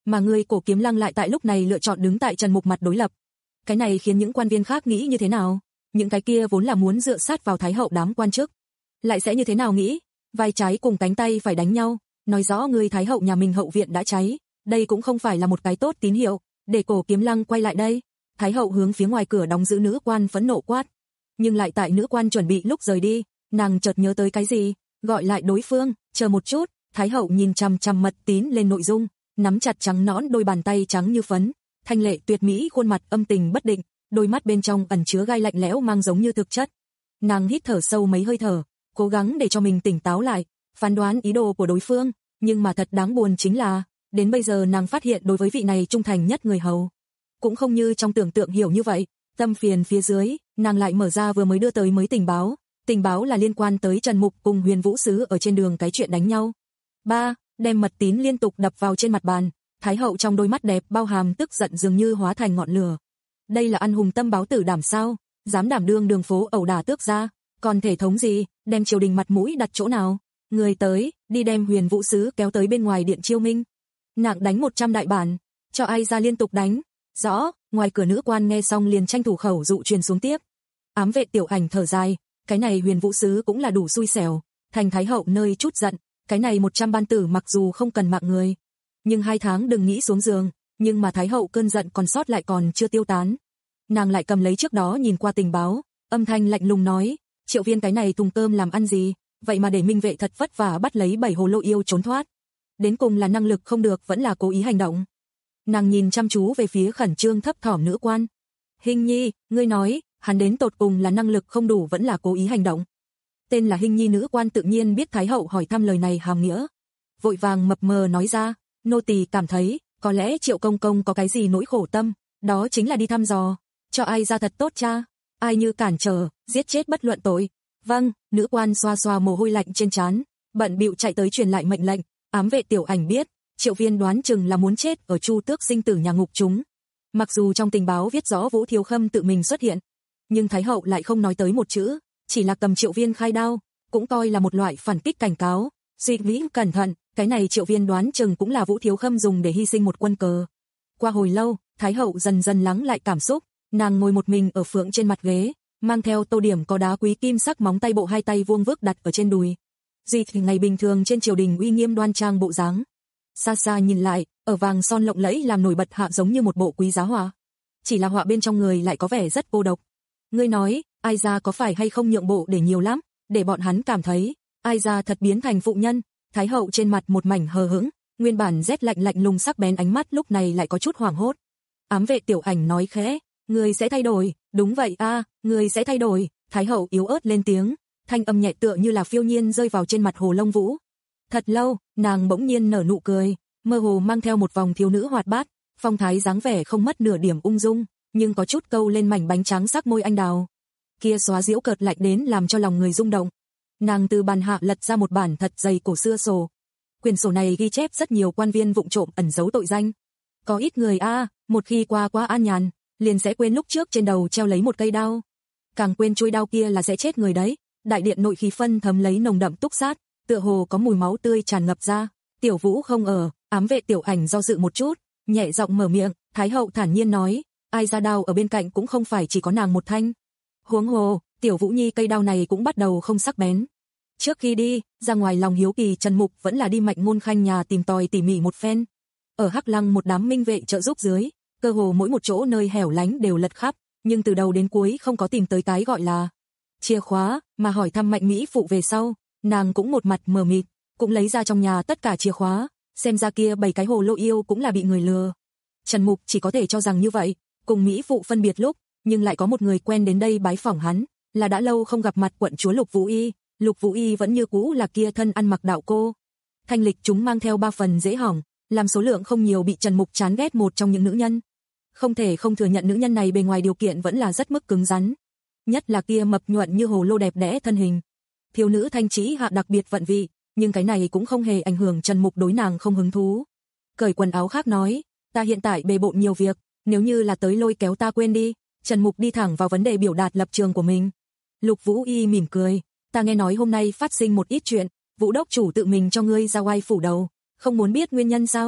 mà người Cổ Kiếm Lăng lại tại lúc này lựa chọn đứng tại Trần Mục mặt đối lập. Cái này khiến những quan viên khác nghĩ như thế nào? Những cái kia vốn là muốn dựa sát vào Thái hậu đám quan chức, lại sẽ như thế nào nghĩ? Vai trái cùng cánh tay phải đánh nhau, nói rõ người Thái hậu nhà mình hậu viện đã cháy, đây cũng không phải là một cái tốt tín hiệu, để Cổ Kiếm Lăng quay lại đây. Thái hậu hướng phía ngoài cửa đóng giữ nữ quan phẫn nộ quát, nhưng lại tại nữ quan chuẩn bị lúc rời đi, nàng chợt nhớ tới cái gì, gọi lại đối phương, chờ một chút. Thái hậu nhìn chằm chằm mật tín lên nội dung, nắm chặt trắng nõn đôi bàn tay trắng như phấn, thanh lệ tuyệt mỹ khuôn mặt âm tình bất định, đôi mắt bên trong ẩn chứa gai lạnh lẽo mang giống như thực chất. Nàng hít thở sâu mấy hơi thở, cố gắng để cho mình tỉnh táo lại, phán đoán ý đồ của đối phương, nhưng mà thật đáng buồn chính là, đến bây giờ nàng phát hiện đối với vị này trung thành nhất người hầu, cũng không như trong tưởng tượng hiểu như vậy. Tâm phiền phía dưới, nàng lại mở ra vừa mới đưa tới mới tình báo, tình báo là liên quan tới Trần Mục cùng Huyền Vũ Sứ ở trên đường cái chuyện đánh nhau. Ba, đem mật tín liên tục đập vào trên mặt bàn, Thái hậu trong đôi mắt đẹp bao hàm tức giận dường như hóa thành ngọn lửa. Đây là ăn hùng tâm báo tử đảm sao, dám đảm đương đường phố ẩu đả tước gia, còn thể thống gì, đem triều đình mặt mũi đặt chỗ nào? Người tới, đi đem Huyền Vũ Sứ kéo tới bên ngoài điện chiêu minh. Nặng đánh một trăm đại bản, cho ai ra liên tục đánh. Rõ. Ngoài cửa nữ quan nghe xong liền tranh thủ khẩu dụ truyền xuống tiếp. Ám vệ Tiểu Ảnh thở dài, cái này Huyền Vũ Sứ cũng là đủ xui xẻo, thành Thái hậu nơi chút giận, cái này một trăm ban tử mặc dù không cần mạng người, nhưng hai tháng đừng nghĩ xuống giường, nhưng mà Thái hậu cơn giận còn sót lại còn chưa tiêu tán. Nàng lại cầm lấy trước đó nhìn qua tình báo, âm thanh lạnh lùng nói, Triệu Viên cái này thùng cơm làm ăn gì, vậy mà để Minh Vệ thật vất vả bắt lấy bảy hồ lô yêu trốn thoát. Đến cùng là năng lực không được vẫn là cố ý hành động. Nàng nhìn chăm chú về phía khẩn trương thấp thỏm nữ quan. Hình Nhi, ngươi nói, hắn đến tột cùng là năng lực không đủ vẫn là cố ý hành động. Tên là Hình Nhi nữ quan tự nhiên biết Thái hậu hỏi thăm lời này hàm nghĩa. Vội vàng mập mờ nói ra, nô tỳ cảm thấy, có lẽ Triệu công công có cái gì nỗi khổ tâm, đó chính là đi thăm dò, cho ai ra thật tốt cha, ai như cản trở, giết chết bất luận tội. Vâng, nữ quan xoa xoa mồ hôi lạnh trên trán, bận bịu chạy tới truyền lại mệnh lệnh. Ám vệ Tiểu Ảnh biết, Triệu Viên đoán chừng là muốn chết ở Chu Tước sinh tử nhà ngục chúng. Mặc dù trong tình báo viết rõ Vũ Thiếu Khâm tự mình xuất hiện, nhưng Thái hậu lại không nói tới một chữ, chỉ là cầm Triệu Viên khai đao, cũng coi là một loại phản kích cảnh cáo. Suy nghĩ cẩn thận, cái này Triệu Viên đoán chừng cũng là Vũ Thiếu Khâm dùng để hy sinh một quân cờ. Qua hồi lâu, Thái hậu dần dần lắng lại cảm xúc, nàng ngồi một mình ở phượng trên mặt ghế, mang theo tô điểm có đá quý kim sắc móng tay bộ hai tay vuông vức đặt ở trên đùi. Duy thì ngày bình thường trên triều đình uy nghiêm đoan trang bộ dáng. Xa xa nhìn lại, ở vàng son lộng lẫy làm nổi bật hạ giống như một bộ quý giá họa. Chỉ là họa bên trong người lại có vẻ rất cô độc. Ngươi nói, ai ra có phải hay không nhượng bộ để nhiều lắm, để bọn hắn cảm thấy, ai ra thật biến thành phụ nhân. Thái hậu trên mặt một mảnh hờ hững, nguyên bản rét lạnh lạnh lùng sắc bén ánh mắt lúc này lại có chút hoảng hốt. Ám vệ Tiểu Ảnh nói khẽ, người sẽ thay đổi, đúng vậy a, à, người sẽ thay đổi. Thái hậu yếu ớt lên tiếng, thanh âm nhẹ tựa như là phiêu nhiên rơi vào trên mặt Hồ Long Vũ. Thật lâu, nàng bỗng nhiên nở nụ cười, mơ hồ mang theo một vòng thiếu nữ hoạt bát, phong thái dáng vẻ không mất nửa điểm ung dung, nhưng có chút câu lên mảnh bánh trắng sắc môi anh đào. Kia xóa diễu cợt lạnh đến làm cho lòng người rung động. Nàng từ bàn hạ lật ra một bản thật dày cổ xưa sổ. Quyển sổ này ghi chép rất nhiều quan viên vụng trộm ẩn giấu tội danh. Có ít người a, à, một khi qua quá an nhàn, liền sẽ quên lúc trước trên đầu treo lấy một cây đao. Càng quên chuôi đao kia là sẽ chết người đấy. Đại điện nội khí phân thấm lấy nồng đậm túc sát, tựa hồ có mùi máu tươi tràn ngập ra. Tiểu Vũ không ở, ám vệ Tiểu Ảnh do dự một chút, nhẹ giọng mở miệng. Thái hậu thản nhiên nói, ai ra đao ở bên cạnh cũng không phải chỉ có nàng một thanh. Huống hồ, Tiểu Vũ Nhi cây đao này cũng bắt đầu không sắc bén. Trước khi đi, ra ngoài lòng hiếu kỳ Trần Mục vẫn là đi Mạnh Ngôn Khanh nhà tìm tòi tỉ mỉ một phen. Ở Hắc Lăng một đám minh vệ trợ giúp dưới, cơ hồ mỗi một chỗ nơi hẻo lánh đều lật khắp, nhưng từ đầu đến cuối không có tìm tới cái gọi là chìa khóa, mà hỏi thăm Mạnh Mỹ phụ về sau, nàng cũng một mặt mờ mịt, cũng lấy ra trong nhà tất cả chìa khóa, xem ra kia bảy cái hồ lô yêu cũng là bị người lừa. Trần Mục chỉ có thể cho rằng như vậy, cùng Mỹ phụ phân biệt lúc, nhưng lại có một người quen đến đây bái phỏng hắn, là đã lâu không gặp mặt quận chúa Lục Vũ Y. Lục Vũ Y vẫn như cũ là kia thân ăn mặc đạo cô. Thanh lịch chúng mang theo ba phần dễ hỏng, làm số lượng không nhiều bị Trần Mục chán ghét một trong những nữ nhân. Không thể không thừa nhận nữ nhân này bề ngoài điều kiện vẫn là rất mức cứng rắn. Nhất là kia mập nhuận như hồ lô đẹp đẽ thân hình. Thiếu nữ thanh trí hạ đặc biệt vận vị, nhưng cái này cũng không hề ảnh hưởng Trần Mục đối nàng không hứng thú. Cởi quần áo khác nói, ta hiện tại bề bộn nhiều việc, nếu như là tới lôi kéo ta quên đi. Trần Mục đi thẳng vào vấn đề biểu đạt lập trường của mình. Lục Vũ Y mỉm cười, ta nghe nói hôm nay phát sinh một ít chuyện, Vũ đốc chủ tự mình cho ngươi ra oai phủ đầu, không muốn biết nguyên nhân sao?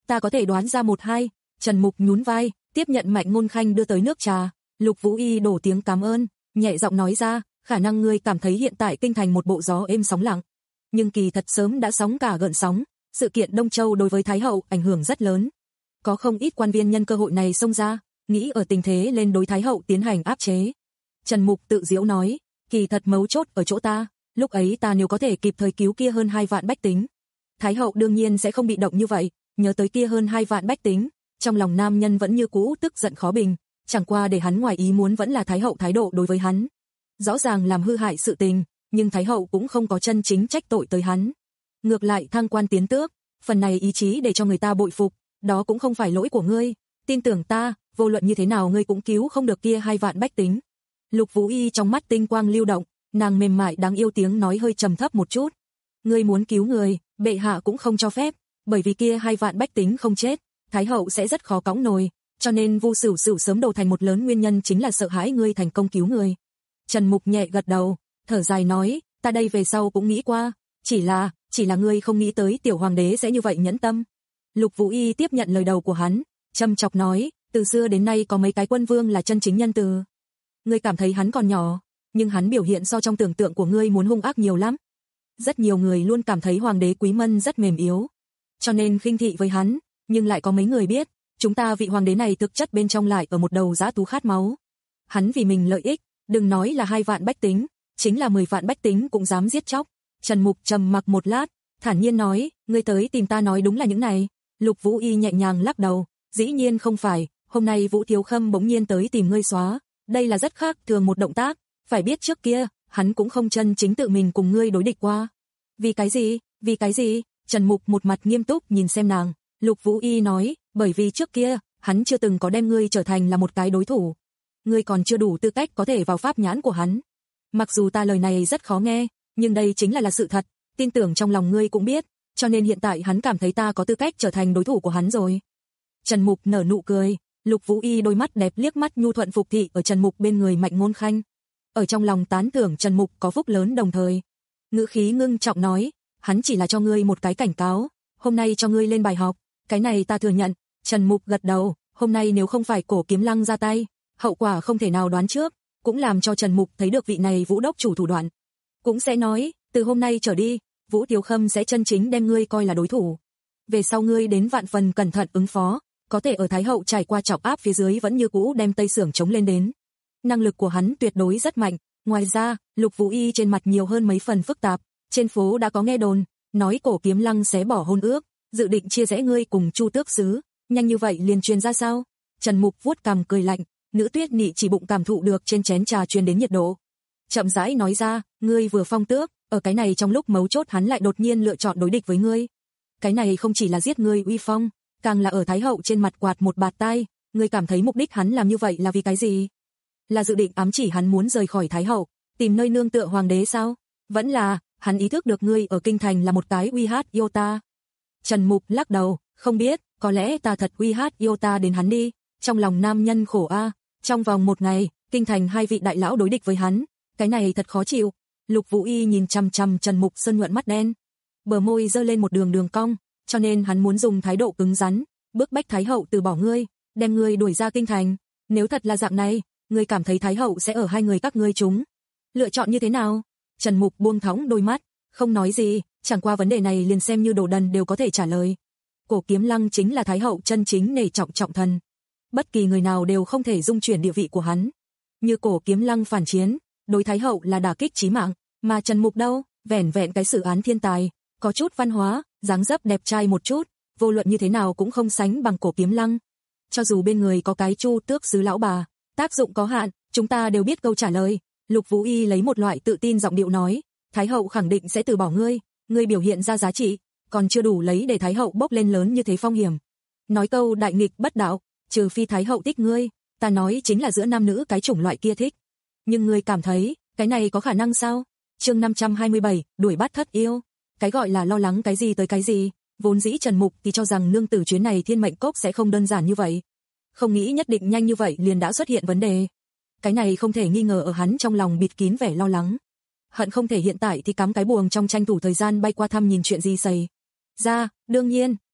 ta có thể đoán ra một hai. Trần Mục nhún vai, tiếp nhận Mạnh Ngôn Khanh đưa tới nước trà. Lục Vũ Y đổ tiếng cảm ơn, nhẹ giọng nói ra, khả năng ngươi cảm thấy hiện tại kinh thành một bộ gió êm sóng lặng, nhưng kỳ thật sớm đã sóng cả gợn sóng. Sự kiện Đông Châu đối với Thái hậu ảnh hưởng rất lớn. Có không ít quan viên nhân cơ hội này xông ra, nghĩ ở tình thế lên đối Thái hậu tiến hành áp chế. Trần Mục tự giễu nói, kỳ thật mấu chốt ở chỗ ta, lúc ấy ta nếu có thể kịp thời cứu kia hơn hai vạn bách tính, Thái hậu đương nhiên sẽ không bị động như vậy. Nhớ tới kia hơn hai vạn bách tính, trong lòng nam nhân vẫn như cũ tức giận khó bình, chẳng qua để hắn ngoài ý muốn vẫn là Thái hậu thái độ đối với hắn. Rõ ràng làm hư hại sự tình, nhưng Thái hậu cũng không có chân chính trách tội tới hắn. Ngược lại thăng quan tiến tước, phần này ý chí để cho người ta bội phục, đó cũng không phải lỗi của ngươi, tin tưởng ta, vô luận như thế nào ngươi cũng cứu không được kia hai vạn bách tính. Lục Vũ Y trong mắt tinh quang lưu động, nàng mềm mại đáng yêu tiếng nói hơi trầm thấp một chút. Ngươi muốn cứu người, bệ hạ cũng không cho phép, bởi vì kia hai vạn bách tính không chết, Thái hậu sẽ rất khó cõng nồi, cho nên Vu Sửu Sửu sớm đầu thành một lớn nguyên nhân chính là sợ hãi ngươi thành công cứu người. Trần Mục nhẹ gật đầu, thở dài nói, ta đây về sau cũng nghĩ qua, chỉ là, chỉ là ngươi không nghĩ tới tiểu hoàng đế sẽ như vậy nhẫn tâm. Lục Vũ Y tiếp nhận lời đầu của hắn, châm chọc nói, từ xưa đến nay có mấy cái quân vương là chân chính nhân từ. Ngươi cảm thấy hắn còn nhỏ, nhưng hắn biểu hiện so trong tưởng tượng của ngươi muốn hung ác nhiều lắm. Rất nhiều người luôn cảm thấy hoàng đế Quý Mân rất mềm yếu, cho nên khinh thị với hắn, nhưng lại có mấy người biết, chúng ta vị hoàng đế này thực chất bên trong lại ở một đầu dã thú khát máu. Hắn vì mình lợi ích, đừng nói là hai vạn bách tính, chính là mười vạn bách tính cũng dám giết chóc. Trần Mục trầm mặc một lát, thản nhiên nói, ngươi tới tìm ta nói đúng là những này. Lục Vũ Y nhẹ nhàng lắc đầu, dĩ nhiên không phải, hôm nay Vũ Thiếu Khâm bỗng nhiên tới tìm ngươi xóa, đây là rất khác thường một động tác, phải biết trước kia, hắn cũng không chân chính tự mình cùng ngươi đối địch qua. Vì cái gì, vì cái gì? Trần Mục một mặt nghiêm túc nhìn xem nàng, Lục Vũ Y nói, bởi vì trước kia, hắn chưa từng có đem ngươi trở thành là một cái đối thủ. Ngươi còn chưa đủ tư cách có thể vào pháp nhãn của hắn. Mặc dù ta lời này rất khó nghe, nhưng đây chính là là sự thật, tin tưởng trong lòng ngươi cũng biết, cho nên hiện tại hắn cảm thấy ta có tư cách trở thành đối thủ của hắn rồi. Trần Mục nở nụ cười, Lục Vũ Y đôi mắt đẹp liếc mắt nhu thuận phục thị ở Trần Mục bên người Mạnh Ngôn Khanh. Ở trong lòng tán thưởng Trần Mục có phúc lớn đồng thời. Ngữ khí ngưng trọng nói, hắn chỉ là cho ngươi một cái cảnh cáo, hôm nay cho ngươi lên bài học, cái này ta thừa nhận. Trần Mục gật đầu, hôm nay nếu không phải Cổ Kiếm Lăng ra tay, hậu quả không thể nào đoán trước, cũng làm cho Trần Mục thấy được vị này Vũ đốc chủ thủ đoạn. Cũng sẽ nói, từ hôm nay trở đi, Vũ Thiếu Khâm sẽ chân chính đem ngươi coi là đối thủ. Về sau ngươi đến vạn phần cẩn thận ứng phó, có thể ở Thái hậu trải qua chọc áp phía dưới vẫn như cũ đem Tây Sưởng chống lên đến. Năng lực của hắn tuyệt đối rất mạnh, ngoài ra, Lục Vũ Y trên mặt nhiều hơn mấy phần phức tạp, trên phố đã có nghe đồn, nói Cổ Kiếm Lăng sẽ bỏ hôn ước, dự định chia rẽ ngươi cùng Chu Tước Sứ, nhanh như vậy liền truyền ra sao? Trần Mục vuốt cằm cười lạnh, Nữ Tuyết Nị chỉ bụng cảm thụ được trên chén trà truyền đến nhiệt độ. Chậm rãi nói ra, ngươi vừa phong tước, ở cái này trong lúc mấu chốt hắn lại đột nhiên lựa chọn đối địch với ngươi. Cái này không chỉ là giết ngươi uy phong, càng là ở Thái hậu trên mặt quạt một bạt tai, ngươi cảm thấy mục đích hắn làm như vậy là vì cái gì? Là dự định ám chỉ hắn muốn rời khỏi Thái hậu, tìm nơi nương tựa hoàng đế sao? Vẫn là, hắn ý thức được ngươi ở kinh thành là một cái uy hát yêu ta. Trần Mục lắc đầu, không biết, có lẽ ta thật uy hát yêu ta đến hắn đi. Trong lòng nam nhân khổ a, trong vòng một ngày, kinh thành hai vị đại lão đối địch với hắn, cái này thật khó chịu. Lục Vũ Y nhìn chằm chằm Trần Mục sơn nhuận mắt đen, bờ môi giơ lên một đường đường cong, cho nên hắn muốn dùng thái độ cứng rắn, bức bách Thái hậu từ bỏ ngươi, đem ngươi đuổi ra kinh thành. Nếu thật là dạng này, ngươi cảm thấy Thái hậu sẽ ở hai người các ngươi chúng lựa chọn như thế nào? Trần Mục buông thõng đôi mắt, không nói gì, chẳng qua vấn đề này liền xem như đồ đần đều có thể trả lời. Cổ Kiếm Lăng chính là Thái hậu chân chính nể trọng trọng thần, bất kỳ người nào đều không thể dung chuyển địa vị của hắn. Như Cổ Kiếm Lăng phản chiến, đối Thái hậu là đả kích chí mạng, mà Trần Mục đâu, vẻn vẹn cái xử án thiên tài, có chút văn hóa, dáng dấp đẹp trai một chút, vô luận như thế nào cũng không sánh bằng Cổ Kiếm Lăng. Cho dù bên người có cái Chu Tước Sứ lão bà, tác dụng có hạn, chúng ta đều biết câu trả lời. Lục Vũ Y lấy một loại tự tin giọng điệu nói, Thái hậu khẳng định sẽ từ bỏ ngươi, ngươi biểu hiện ra giá trị, còn chưa đủ lấy để Thái hậu bốc lên lớn như thế phong hiểm. Nói câu đại nghịch bất đạo, trừ phi Thái hậu thích ngươi, ta nói chính là giữa nam nữ cái chủng loại kia thích. Nhưng ngươi cảm thấy, cái này có khả năng sao? Chương năm trăm hai mươi bảy, đuổi bắt thất yêu. Cái gọi là lo lắng cái gì tới cái gì, vốn dĩ Trần Mục thì cho rằng nương tử chuyến này Thiên Mệnh Cốc sẽ không đơn giản như vậy. Không nghĩ nhất định nhanh như vậy liền đã xuất hiện vấn đề. Cái này không thể nghi ngờ ở hắn trong lòng bịt kín vẻ lo lắng. Hận không thể hiện tại thì cắm cái buồng trong tranh thủ thời gian bay qua thăm nhìn chuyện gì xảy ra. Đương nhiên, trước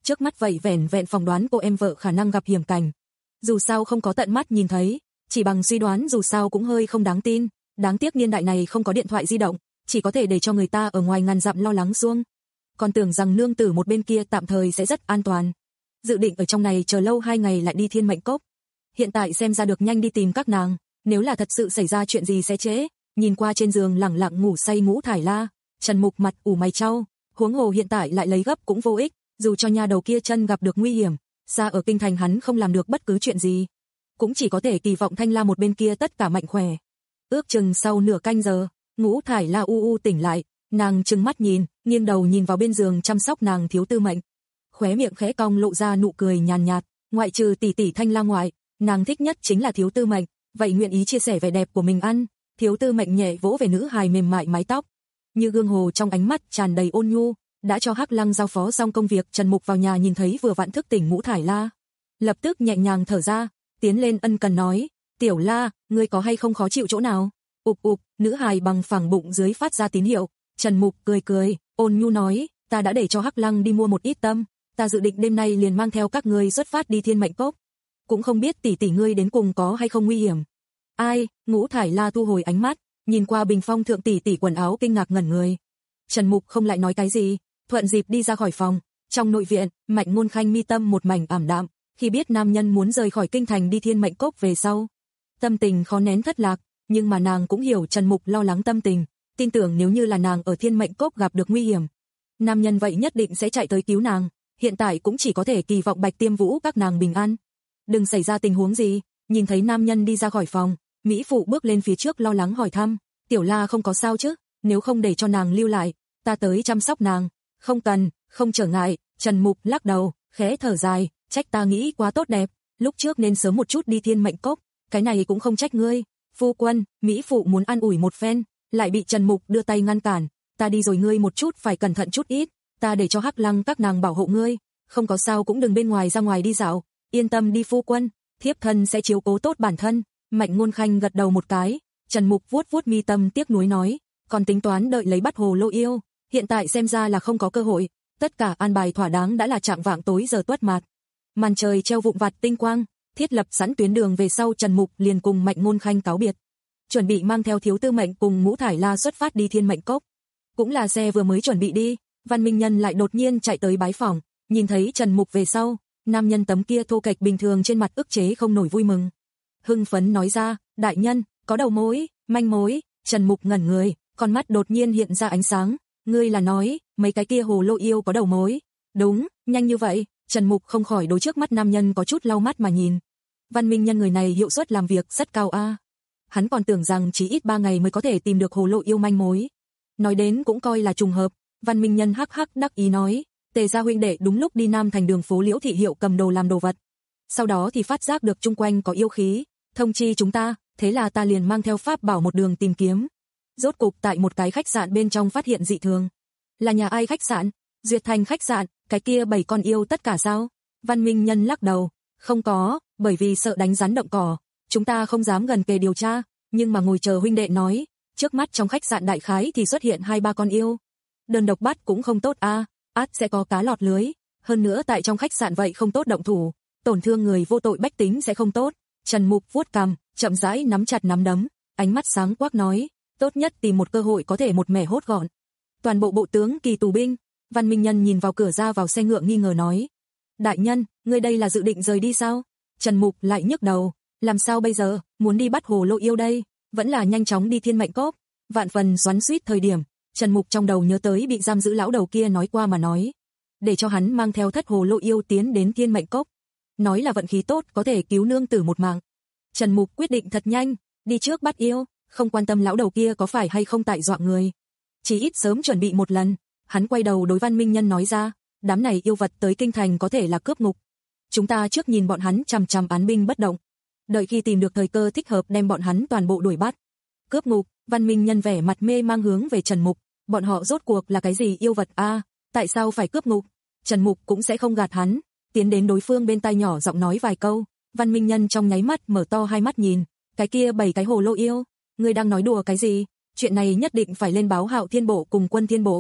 Trước mắt vậy vẻn vẹn phỏng đoán cô em vợ khả năng gặp hiểm cảnh. Dù sao không có tận mắt nhìn thấy, chỉ bằng suy đoán dù sao cũng hơi không đáng tin. Đáng tiếc niên đại này không có điện thoại di động, chỉ có thể để cho người ta ở ngoài ngàn dặm lo lắng xuông. Còn tưởng rằng nương tử một bên kia tạm thời sẽ rất an toàn. Dự định ở trong này chờ lâu hai ngày lại đi Thiên Mệnh Cốc. Hiện tại xem ra được nhanh đi tìm các nàng, nếu là thật sự xảy ra chuyện gì sẽ trễ. Nhìn qua trên giường lẳng lặng ngủ say Ngũ Thải La, Trần Mục mặt ủ mày chau, huống hồ hiện tại lại lấy gấp cũng vô ích, dù cho nha đầu kia chân gặp được nguy hiểm, xa ở kinh thành hắn không làm được bất cứ chuyện gì, cũng chỉ có thể kỳ vọng Thanh La một bên kia tất cả mạnh khỏe. Ước chừng sau nửa canh giờ, Ngũ Thải La u u tỉnh lại, nàng trừng mắt nhìn, nghiêng đầu nhìn vào bên giường chăm sóc nàng Thiếu Tư Mệnh, khóe miệng khẽ cong lộ ra nụ cười nhàn nhạt, ngoại trừ tỷ tỷ Thanh La ngoại, nàng thích nhất chính là Thiếu Tư Mệnh, vậy nguyện ý chia sẻ vẻ đẹp của mình ăn. Thiếu Tư Mệnh nhẹ vỗ về nữ hài mềm mại mái tóc, như gương hồ trong ánh mắt tràn đầy ôn nhu. Đã cho Hắc Lăng giao phó xong công việc, Trần Mục vào nhà nhìn thấy vừa vặn thức tỉnh Ngũ Thải La, lập tức nhẹ nhàng thở ra, tiến lên ân cần nói, "Tiểu La, ngươi có hay không khó chịu chỗ nào?" Ục ục, nữ hài bằng phẳng bụng dưới phát ra tín hiệu. Trần Mục cười cười, ôn nhu nói, "Ta đã để cho Hắc Lăng đi mua một ít tâm, ta dự định đêm nay liền mang theo các ngươi xuất phát đi Thiên Mệnh Cốc, cũng không biết tỷ tỷ ngươi đến cùng có hay không nguy hiểm." Ai? Ngũ Thải La thu hồi ánh mắt, nhìn qua bình phong thượng tỷ tỷ quần áo kinh ngạc ngẩn người. Trần Mục không lại nói cái gì, thuận dịp đi ra khỏi phòng. Trong nội viện, Mạnh Ngôn Khanh mi tâm một mảnh ảm đạm, khi biết nam nhân muốn rời khỏi kinh thành đi Thiên Mệnh Cốc về sau, tâm tình khó nén thất lạc, nhưng mà nàng cũng hiểu Trần Mục lo lắng tâm tình, tin tưởng nếu như là nàng ở Thiên Mệnh Cốc gặp được nguy hiểm, nam nhân vậy nhất định sẽ chạy tới cứu nàng, hiện tại cũng chỉ có thể kỳ vọng Bạch Tiêm Vũ các nàng bình an. Đừng xảy ra tình huống gì. Nhìn thấy nam nhân đi ra khỏi phòng, mỹ phụ bước lên phía trước lo lắng hỏi thăm, "Tiểu La không có sao chứ? Nếu không để cho nàng lưu lại, ta tới chăm sóc nàng." "Không cần, không trở ngại." Trần Mục lắc đầu, khẽ thở dài, "Trách ta nghĩ quá tốt đẹp, lúc trước nên sớm một chút đi Thiên Mệnh Cốc, cái này cũng không trách ngươi." "Phu quân." Mỹ phụ muốn an ủi một phen, lại bị Trần Mục đưa tay ngăn cản, "Ta đi rồi, ngươi một chút phải cẩn thận chút ít, ta để cho Hắc Lăng các nàng bảo hộ ngươi, không có sao cũng đừng bên ngoài ra ngoài đi dạo." "Yên tâm đi phu quân, thiếp thân sẽ chiếu cố tốt bản thân." Mạnh Ngôn Khanh gật đầu một cái. Trần Mục vuốt vuốt mi tâm tiếc nuối nói, "Còn tính toán đợi lấy bắt Hồ Lô Yêu, hiện tại xem ra là không có cơ hội, tất cả an bài thỏa đáng đã là trạng vạng tối giờ tuất mạt. Màn trời treo vụn vặt tinh quang, thiết lập sẵn tuyến đường về sau, Trần Mục liền cùng Mạnh Ngôn Khanh cáo biệt, chuẩn bị mang theo Thiếu Tư Mệnh cùng Ngũ Thải La xuất phát đi Thiên Mệnh Cốc. Cũng là xe vừa mới chuẩn bị đi, Văn Minh Nhân lại đột nhiên chạy tới bái phỏng, nhìn thấy Trần Mục về sau, nam nhân tấm kia thô kệch bình thường trên mặt ức chế không nổi vui mừng. Hưng phấn nói ra, "Đại nhân, có đầu mối, manh mối." Trần Mục ngẩn người, con mắt đột nhiên hiện ra ánh sáng, "Ngươi là nói, mấy cái kia Hồ Lô Yêu có đầu mối?" "Đúng, nhanh như vậy." Trần Mục không khỏi đối trước mắt nam nhân có chút lau mắt mà nhìn. Văn Minh Nhân người này hiệu suất làm việc rất cao a. Hắn còn tưởng rằng chỉ ít ba ngày mới có thể tìm được Hồ Lô Yêu manh mối. Nói đến cũng coi là trùng hợp. Văn Minh Nhân hắc hắc đắc ý nói, "Tề gia huynh đệ đúng lúc đi Nam thành đường phố Liễu thị hiệu cầm đồ làm đồ vật. Sau đó thì phát giác được chung quanh có yêu khí, thông chi chúng ta, thế là ta liền mang theo pháp bảo một đường tìm kiếm. Rốt cục tại một cái khách sạn bên trong phát hiện dị thường." "Là nhà ai khách sạn?" "Duyệt Thành khách sạn." "Cái kia bảy con yêu tất cả sao?" Văn Minh Nhân lắc đầu, "Không có, bởi vì sợ đánh rắn động cỏ, chúng ta không dám gần kề điều tra, nhưng mà ngồi chờ huynh đệ nói, trước mắt trong khách sạn đại khái thì xuất hiện hai ba con yêu. Đơn độc bắt cũng không tốt a, át sẽ có cá lọt lưới, hơn nữa tại trong khách sạn vậy không tốt động thủ, tổn thương người vô tội bách tính sẽ không tốt." Trần Mục vuốt cằm, chậm rãi nắm chặt nắm đấm, ánh mắt sáng quắc nói, "Tốt nhất tìm một cơ hội có thể một mẻ hốt gọn toàn bộ bộ tướng kỳ tù binh." Văn Minh Nhân nhìn vào cửa ra vào xe ngựa nghi ngờ nói, "Đại nhân, ngươi đây là dự định rời đi sao?" Trần Mục lại nhức đầu, "Làm sao bây giờ, muốn đi bắt Hồ Lô Yêu đây, vẫn là nhanh chóng đi Thiên Mệnh Cốc." Vạn phần xoắn xuýt thời điểm, Trần Mục trong đầu nhớ tới bị giam giữ lão đầu kia nói qua mà nói, để cho hắn mang theo thất Hồ Lô Yêu tiến đến Thiên Mệnh Cốc, nói là vận khí tốt có thể cứu nương tử một mạng. Trần Mục quyết định thật nhanh, đi trước bắt yêu, không quan tâm lão đầu kia có phải hay không tại dọa người, chỉ ít sớm chuẩn bị một lần. Hắn quay đầu đối Văn Minh Nhân nói ra, "Đám này yêu vật tới kinh thành có thể là cướp ngục, chúng ta trước nhìn bọn hắn chằm chằm án binh bất động, đợi khi tìm được thời cơ thích hợp đem bọn hắn toàn bộ đuổi bắt." "Cướp ngục?" Văn Minh Nhân vẻ mặt mê mang hướng về Trần Mục, "Bọn họ rốt cuộc là cái gì yêu vật a? À, tại sao phải cướp ngục?" Trần Mục cũng sẽ không gạt hắn, tiến đến đối phương bên tai nhỏ giọng nói vài câu. Văn Minh Nhân trong nháy mắt mở to hai mắt nhìn, "Cái kia bảy cái Hồ Lô Yêu, ngươi đang nói đùa cái gì? Chuyện này nhất định phải lên báo Hạo Thiên Bộ cùng Quân Thiên Bộ."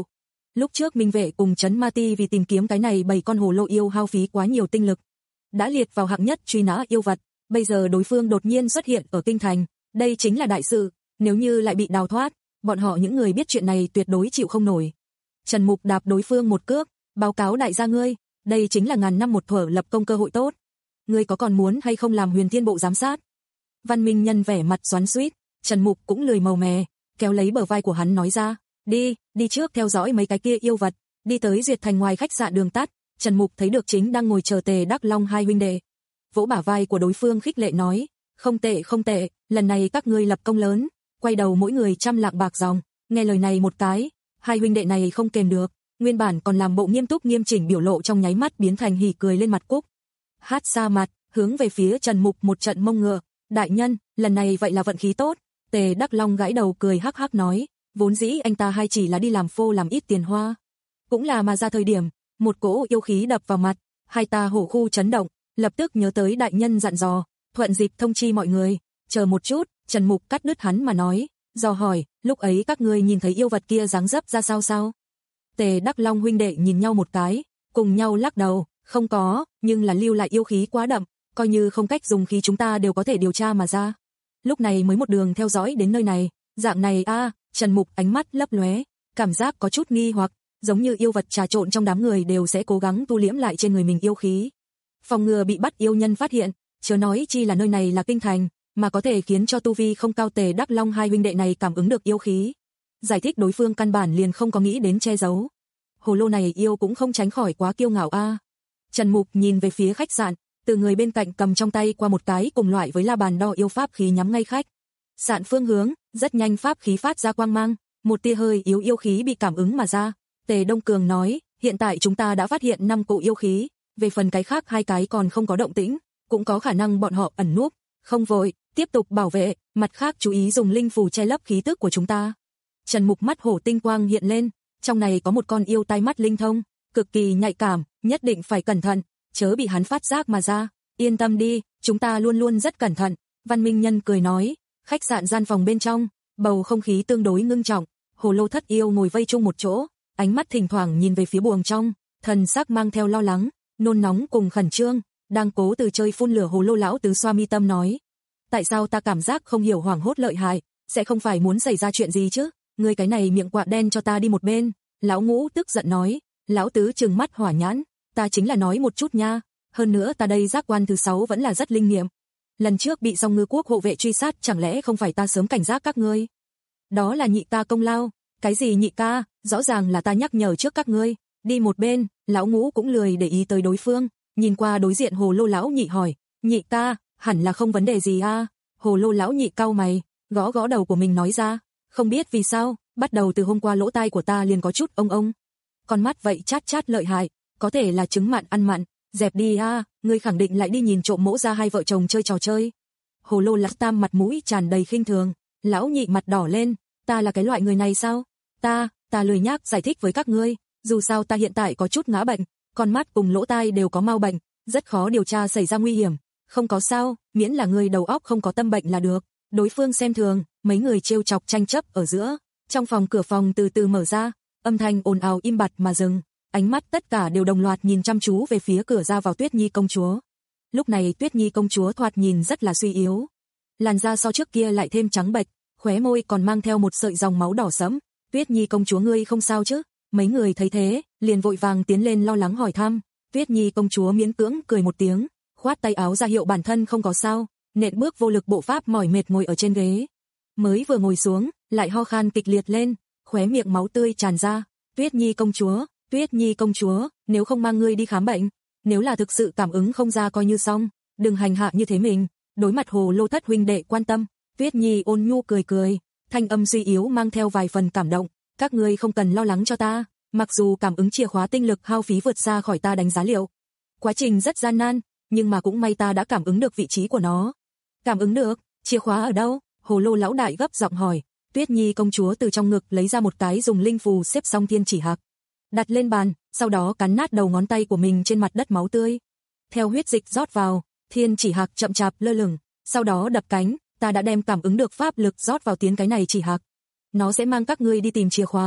Lúc trước Minh Vệ cùng Trấn Ma Ti vì tìm kiếm cái này bảy con hồ lô yêu hao phí quá nhiều tinh lực, đã liệt vào hạng nhất truy nã yêu vật, bây giờ đối phương đột nhiên xuất hiện ở kinh thành, đây chính là đại sự, nếu như lại bị đào thoát, bọn họ những người biết chuyện này tuyệt đối chịu không nổi. Trần Mục đạp đối phương một cước, báo cáo đại gia ngươi, đây chính là ngàn năm một thuở lập công cơ hội tốt. Ngươi có còn muốn hay không làm Huyền Thiên Bộ giám sát? Văn Minh Nhân vẻ mặt xoắn xuýt, Trần Mục cũng lười màu mè, kéo lấy bờ vai của hắn nói ra, đi, đi trước theo dõi mấy cái kia yêu vật, đi tới Duyệt Thành ngoài khách sạn đường tắt, Trần Mục thấy được chính đang ngồi chờ Tề Đắc Long hai huynh đệ. Vỗ bả vai của đối phương khích lệ nói, không tệ không tệ, lần này các ngươi lập công lớn, quay đầu mỗi người trăm lạng bạc dòng, nghe lời này một cái, hai huynh đệ này không kềm được, nguyên bản còn làm bộ nghiêm túc nghiêm chỉnh biểu lộ trong nháy mắt biến thành hỉ cười lên mặt cúc. Hát xa mặt, hướng về phía Trần Mục một trận mông ngựa, đại nhân, lần này vậy là vận khí tốt. Tề Đắc Long gãi đầu cười hắc hắc nói, vốn dĩ anh ta hay chỉ là đi làm phô làm ít tiền hoa. Cũng là mà ra thời điểm, một cỗ yêu khí đập vào mặt, hai ta hổ khu chấn động, lập tức nhớ tới đại nhân dặn dò, thuận dịp thông chi mọi người, chờ một chút, Trần Mục cắt đứt hắn mà nói, dò hỏi, lúc ấy các ngươi nhìn thấy yêu vật kia dáng dấp ra sao sao? Tề Đắc Long huynh đệ nhìn nhau một cái, cùng nhau lắc đầu, không có, nhưng là lưu lại yêu khí quá đậm, coi như không cách dùng khí chúng ta đều có thể điều tra mà ra. Lúc này mới một đường theo dõi đến nơi này, dạng này a, à, Trần Mục ánh mắt lấp lóe, cảm giác có chút nghi hoặc, giống như yêu vật trà trộn trong đám người đều sẽ cố gắng tu liễm lại trên người mình yêu khí. Phòng ngừa bị bắt yêu nhân phát hiện, chớ nói chi là nơi này là kinh thành, mà có thể khiến cho tu vi không cao Tề Đắc Long hai huynh đệ này cảm ứng được yêu khí. Giải thích đối phương căn bản liền không có nghĩ đến che giấu. Hồ lô này yêu cũng không tránh khỏi quá kiêu ngạo a. À. Trần Mục nhìn về phía khách sạn, từ người bên cạnh cầm trong tay qua một cái cùng loại với la bàn đo yêu pháp khí nhắm ngay khách sạn phương hướng, rất nhanh pháp khí phát ra quang mang, một tia hơi yếu yêu khí bị cảm ứng mà ra. Tề Đông Cường nói, hiện tại chúng ta đã phát hiện năm cụ yêu khí, về phần cái khác hai cái còn không có động tĩnh, cũng có khả năng bọn họ ẩn núp, không vội, tiếp tục bảo vệ, mặt khác chú ý dùng linh phù che lấp khí tức của chúng ta. Trần Mục mắt hổ tinh quang hiện lên, trong này có một con yêu tai mắt linh thông, cực kỳ nhạy cảm, nhất định phải cẩn thận, chớ bị hắn phát giác mà ra. Yên tâm đi, chúng ta luôn luôn rất cẩn thận. Văn Minh Nhân cười nói, khách sạn gian phòng bên trong, bầu không khí tương đối ngưng trọng, hồ lô thất yêu ngồi vây chung một chỗ, ánh mắt thỉnh thoảng nhìn về phía buồng trong, thần sắc mang theo lo lắng, nôn nóng cùng khẩn trương, đang cố từ chơi phun lửa hồ lô lão tứ xoa mi tâm nói. Tại sao ta cảm giác không hiểu hoảng hốt lợi hại, sẽ không phải muốn xảy ra chuyện gì chứ, ngươi cái này miệng quạ đen cho ta đi một bên. Lão Ngũ tức giận nói, lão tứ trừng mắt hỏa nhãn, ta chính là nói một chút nha, hơn nữa ta đây giác quan thứ sáu vẫn là rất linh nghiệm. Lần trước bị Song Ngư Quốc hộ vệ truy sát chẳng lẽ không phải ta sớm cảnh giác các ngươi? Đó là nhị ca công lao, cái gì nhị ca, rõ ràng là ta nhắc nhở trước các ngươi, đi một bên. Lão Ngũ cũng lười để ý tới đối phương, nhìn qua đối diện hồ lô lão nhị hỏi, nhị ca, hẳn là không vấn đề gì a? À? Hồ lô lão nhị cau mày, gõ gõ đầu của mình nói ra, không biết vì sao, bắt đầu từ hôm qua lỗ tai của ta liền có chút ông ông. Con mắt vậy chát chát lợi hại, có thể là trứng mặn ăn mặn, dẹp đi a, à, ngươi khẳng định lại đi nhìn trộm mỗ ra hai vợ chồng chơi trò chơi. Hồ lô lão tam mặt mũi tràn đầy khinh thường, lão nhị mặt đỏ lên, ta là cái loại người này sao? Ta, ta lười nhác giải thích với các ngươi, dù sao ta hiện tại có chút ngã bệnh, con mắt cùng lỗ tai đều có mau bệnh, rất khó điều tra xảy ra nguy hiểm. Không có sao, miễn là người đầu óc không có tâm bệnh là được. Đối phương xem thường, mấy người trêu chọc tranh chấp ở giữa. Trong phòng cửa phòng từ từ mở ra, âm thanh ồn ào im bặt mà dừng, ánh mắt tất cả đều đồng loạt nhìn chăm chú về phía cửa ra vào Tuyết Nhi công chúa. Lúc này Tuyết Nhi công chúa thoạt nhìn rất là suy yếu, làn da so trước kia lại thêm trắng bệch, khóe môi còn mang theo một sợi dòng máu đỏ sẫm. Tuyết Nhi công chúa ngươi không sao chứ? Mấy người thấy thế, liền vội vàng tiến lên lo lắng hỏi thăm. Tuyết Nhi công chúa miễn cưỡng cười một tiếng, khoát tay áo ra hiệu bản thân không có sao, nện bước vô lực bộ pháp mỏi mệt ngồi ở trên ghế. Mới vừa ngồi xuống, lại ho khan kịch liệt lên, khóe miệng máu tươi tràn ra. Tuyết Nhi công chúa, Tuyết Nhi công chúa, nếu không mang ngươi đi khám bệnh, nếu là thực sự cảm ứng không ra coi như xong, đừng hành hạ như thế mình. Đối mặt hồ lô thất huynh đệ quan tâm, Tuyết Nhi ôn nhu cười cười, thanh âm suy yếu mang theo vài phần cảm động, các ngươi không cần lo lắng cho ta, mặc dù cảm ứng chìa khóa tinh lực hao phí vượt xa khỏi ta đánh giá liệu. Quá trình rất gian nan, nhưng mà cũng may ta đã cảm ứng được vị trí của nó. Cảm ứng được? Chìa khóa ở đâu? Hồ lô lão đại gấp giọng hỏi. Tuyết Nhi công chúa từ trong ngực lấy ra một cái dùng linh phù xếp xong thiên chỉ hạc, đặt lên bàn, sau đó cắn nát đầu ngón tay của mình trên mặt đất máu tươi. Theo huyết dịch rót vào, thiên chỉ hạc chậm chạp lơ lửng, sau đó đập cánh, ta đã đem cảm ứng được pháp lực rót vào tiến cái này chỉ hạc. Nó sẽ mang các ngươi đi tìm chìa khóa,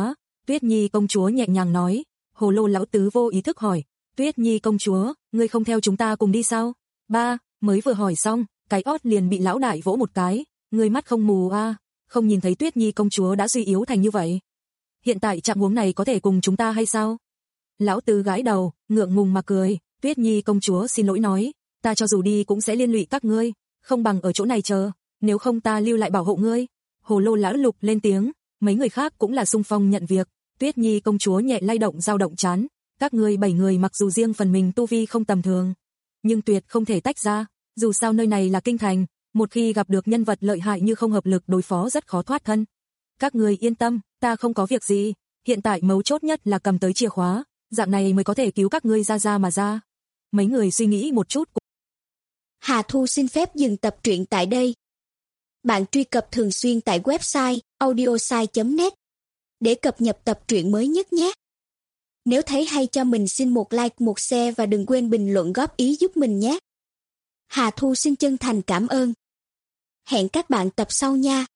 Tuyết Nhi công chúa nhẹ nhàng nói. Hồ Lô lão tứ vô ý thức hỏi, Tuyết Nhi công chúa, ngươi không theo chúng ta cùng đi sao? Ba, mới vừa hỏi xong, cái ót liền bị lão đại vỗ một cái, ngươi mắt không mù à, không nhìn thấy Tuyết Nhi công chúa đã suy yếu thành như vậy. Hiện tại trạng huống này có thể cùng chúng ta hay sao? Lão tứ gãi đầu, ngượng ngùng mà cười, Tuyết Nhi công chúa xin lỗi nói, ta cho dù đi cũng sẽ liên lụy các ngươi, không bằng ở chỗ này chờ, nếu không ta lưu lại bảo hộ ngươi. Hồ Lô lão lục lên tiếng, mấy người khác cũng là xung phong nhận việc. Tuyết Nhi công chúa nhẹ lay động dao động chán, các ngươi bảy người mặc dù riêng phần mình tu vi không tầm thường, nhưng tuyệt không thể tách ra, dù sao nơi này là kinh thành, một khi gặp được nhân vật lợi hại như không hợp lực đối phó rất khó thoát thân. Các ngươi yên tâm, ta không có việc gì, hiện tại mấu chốt nhất là cầm tới chìa khóa, dạng này mới có thể cứu các ngươi ra ra mà ra. Mấy người suy nghĩ một chút. Hà Thu xin phép dừng tập truyện tại đây. Bạn truy cập thường xuyên tại website audiosai chấm net để cập nhật tập truyện mới nhất nhé. Nếu thấy hay cho mình xin một like, một share và đừng quên bình luận góp ý giúp mình nhé. Hà Thu xin chân thành cảm ơn. Hẹn các bạn tập sau nha.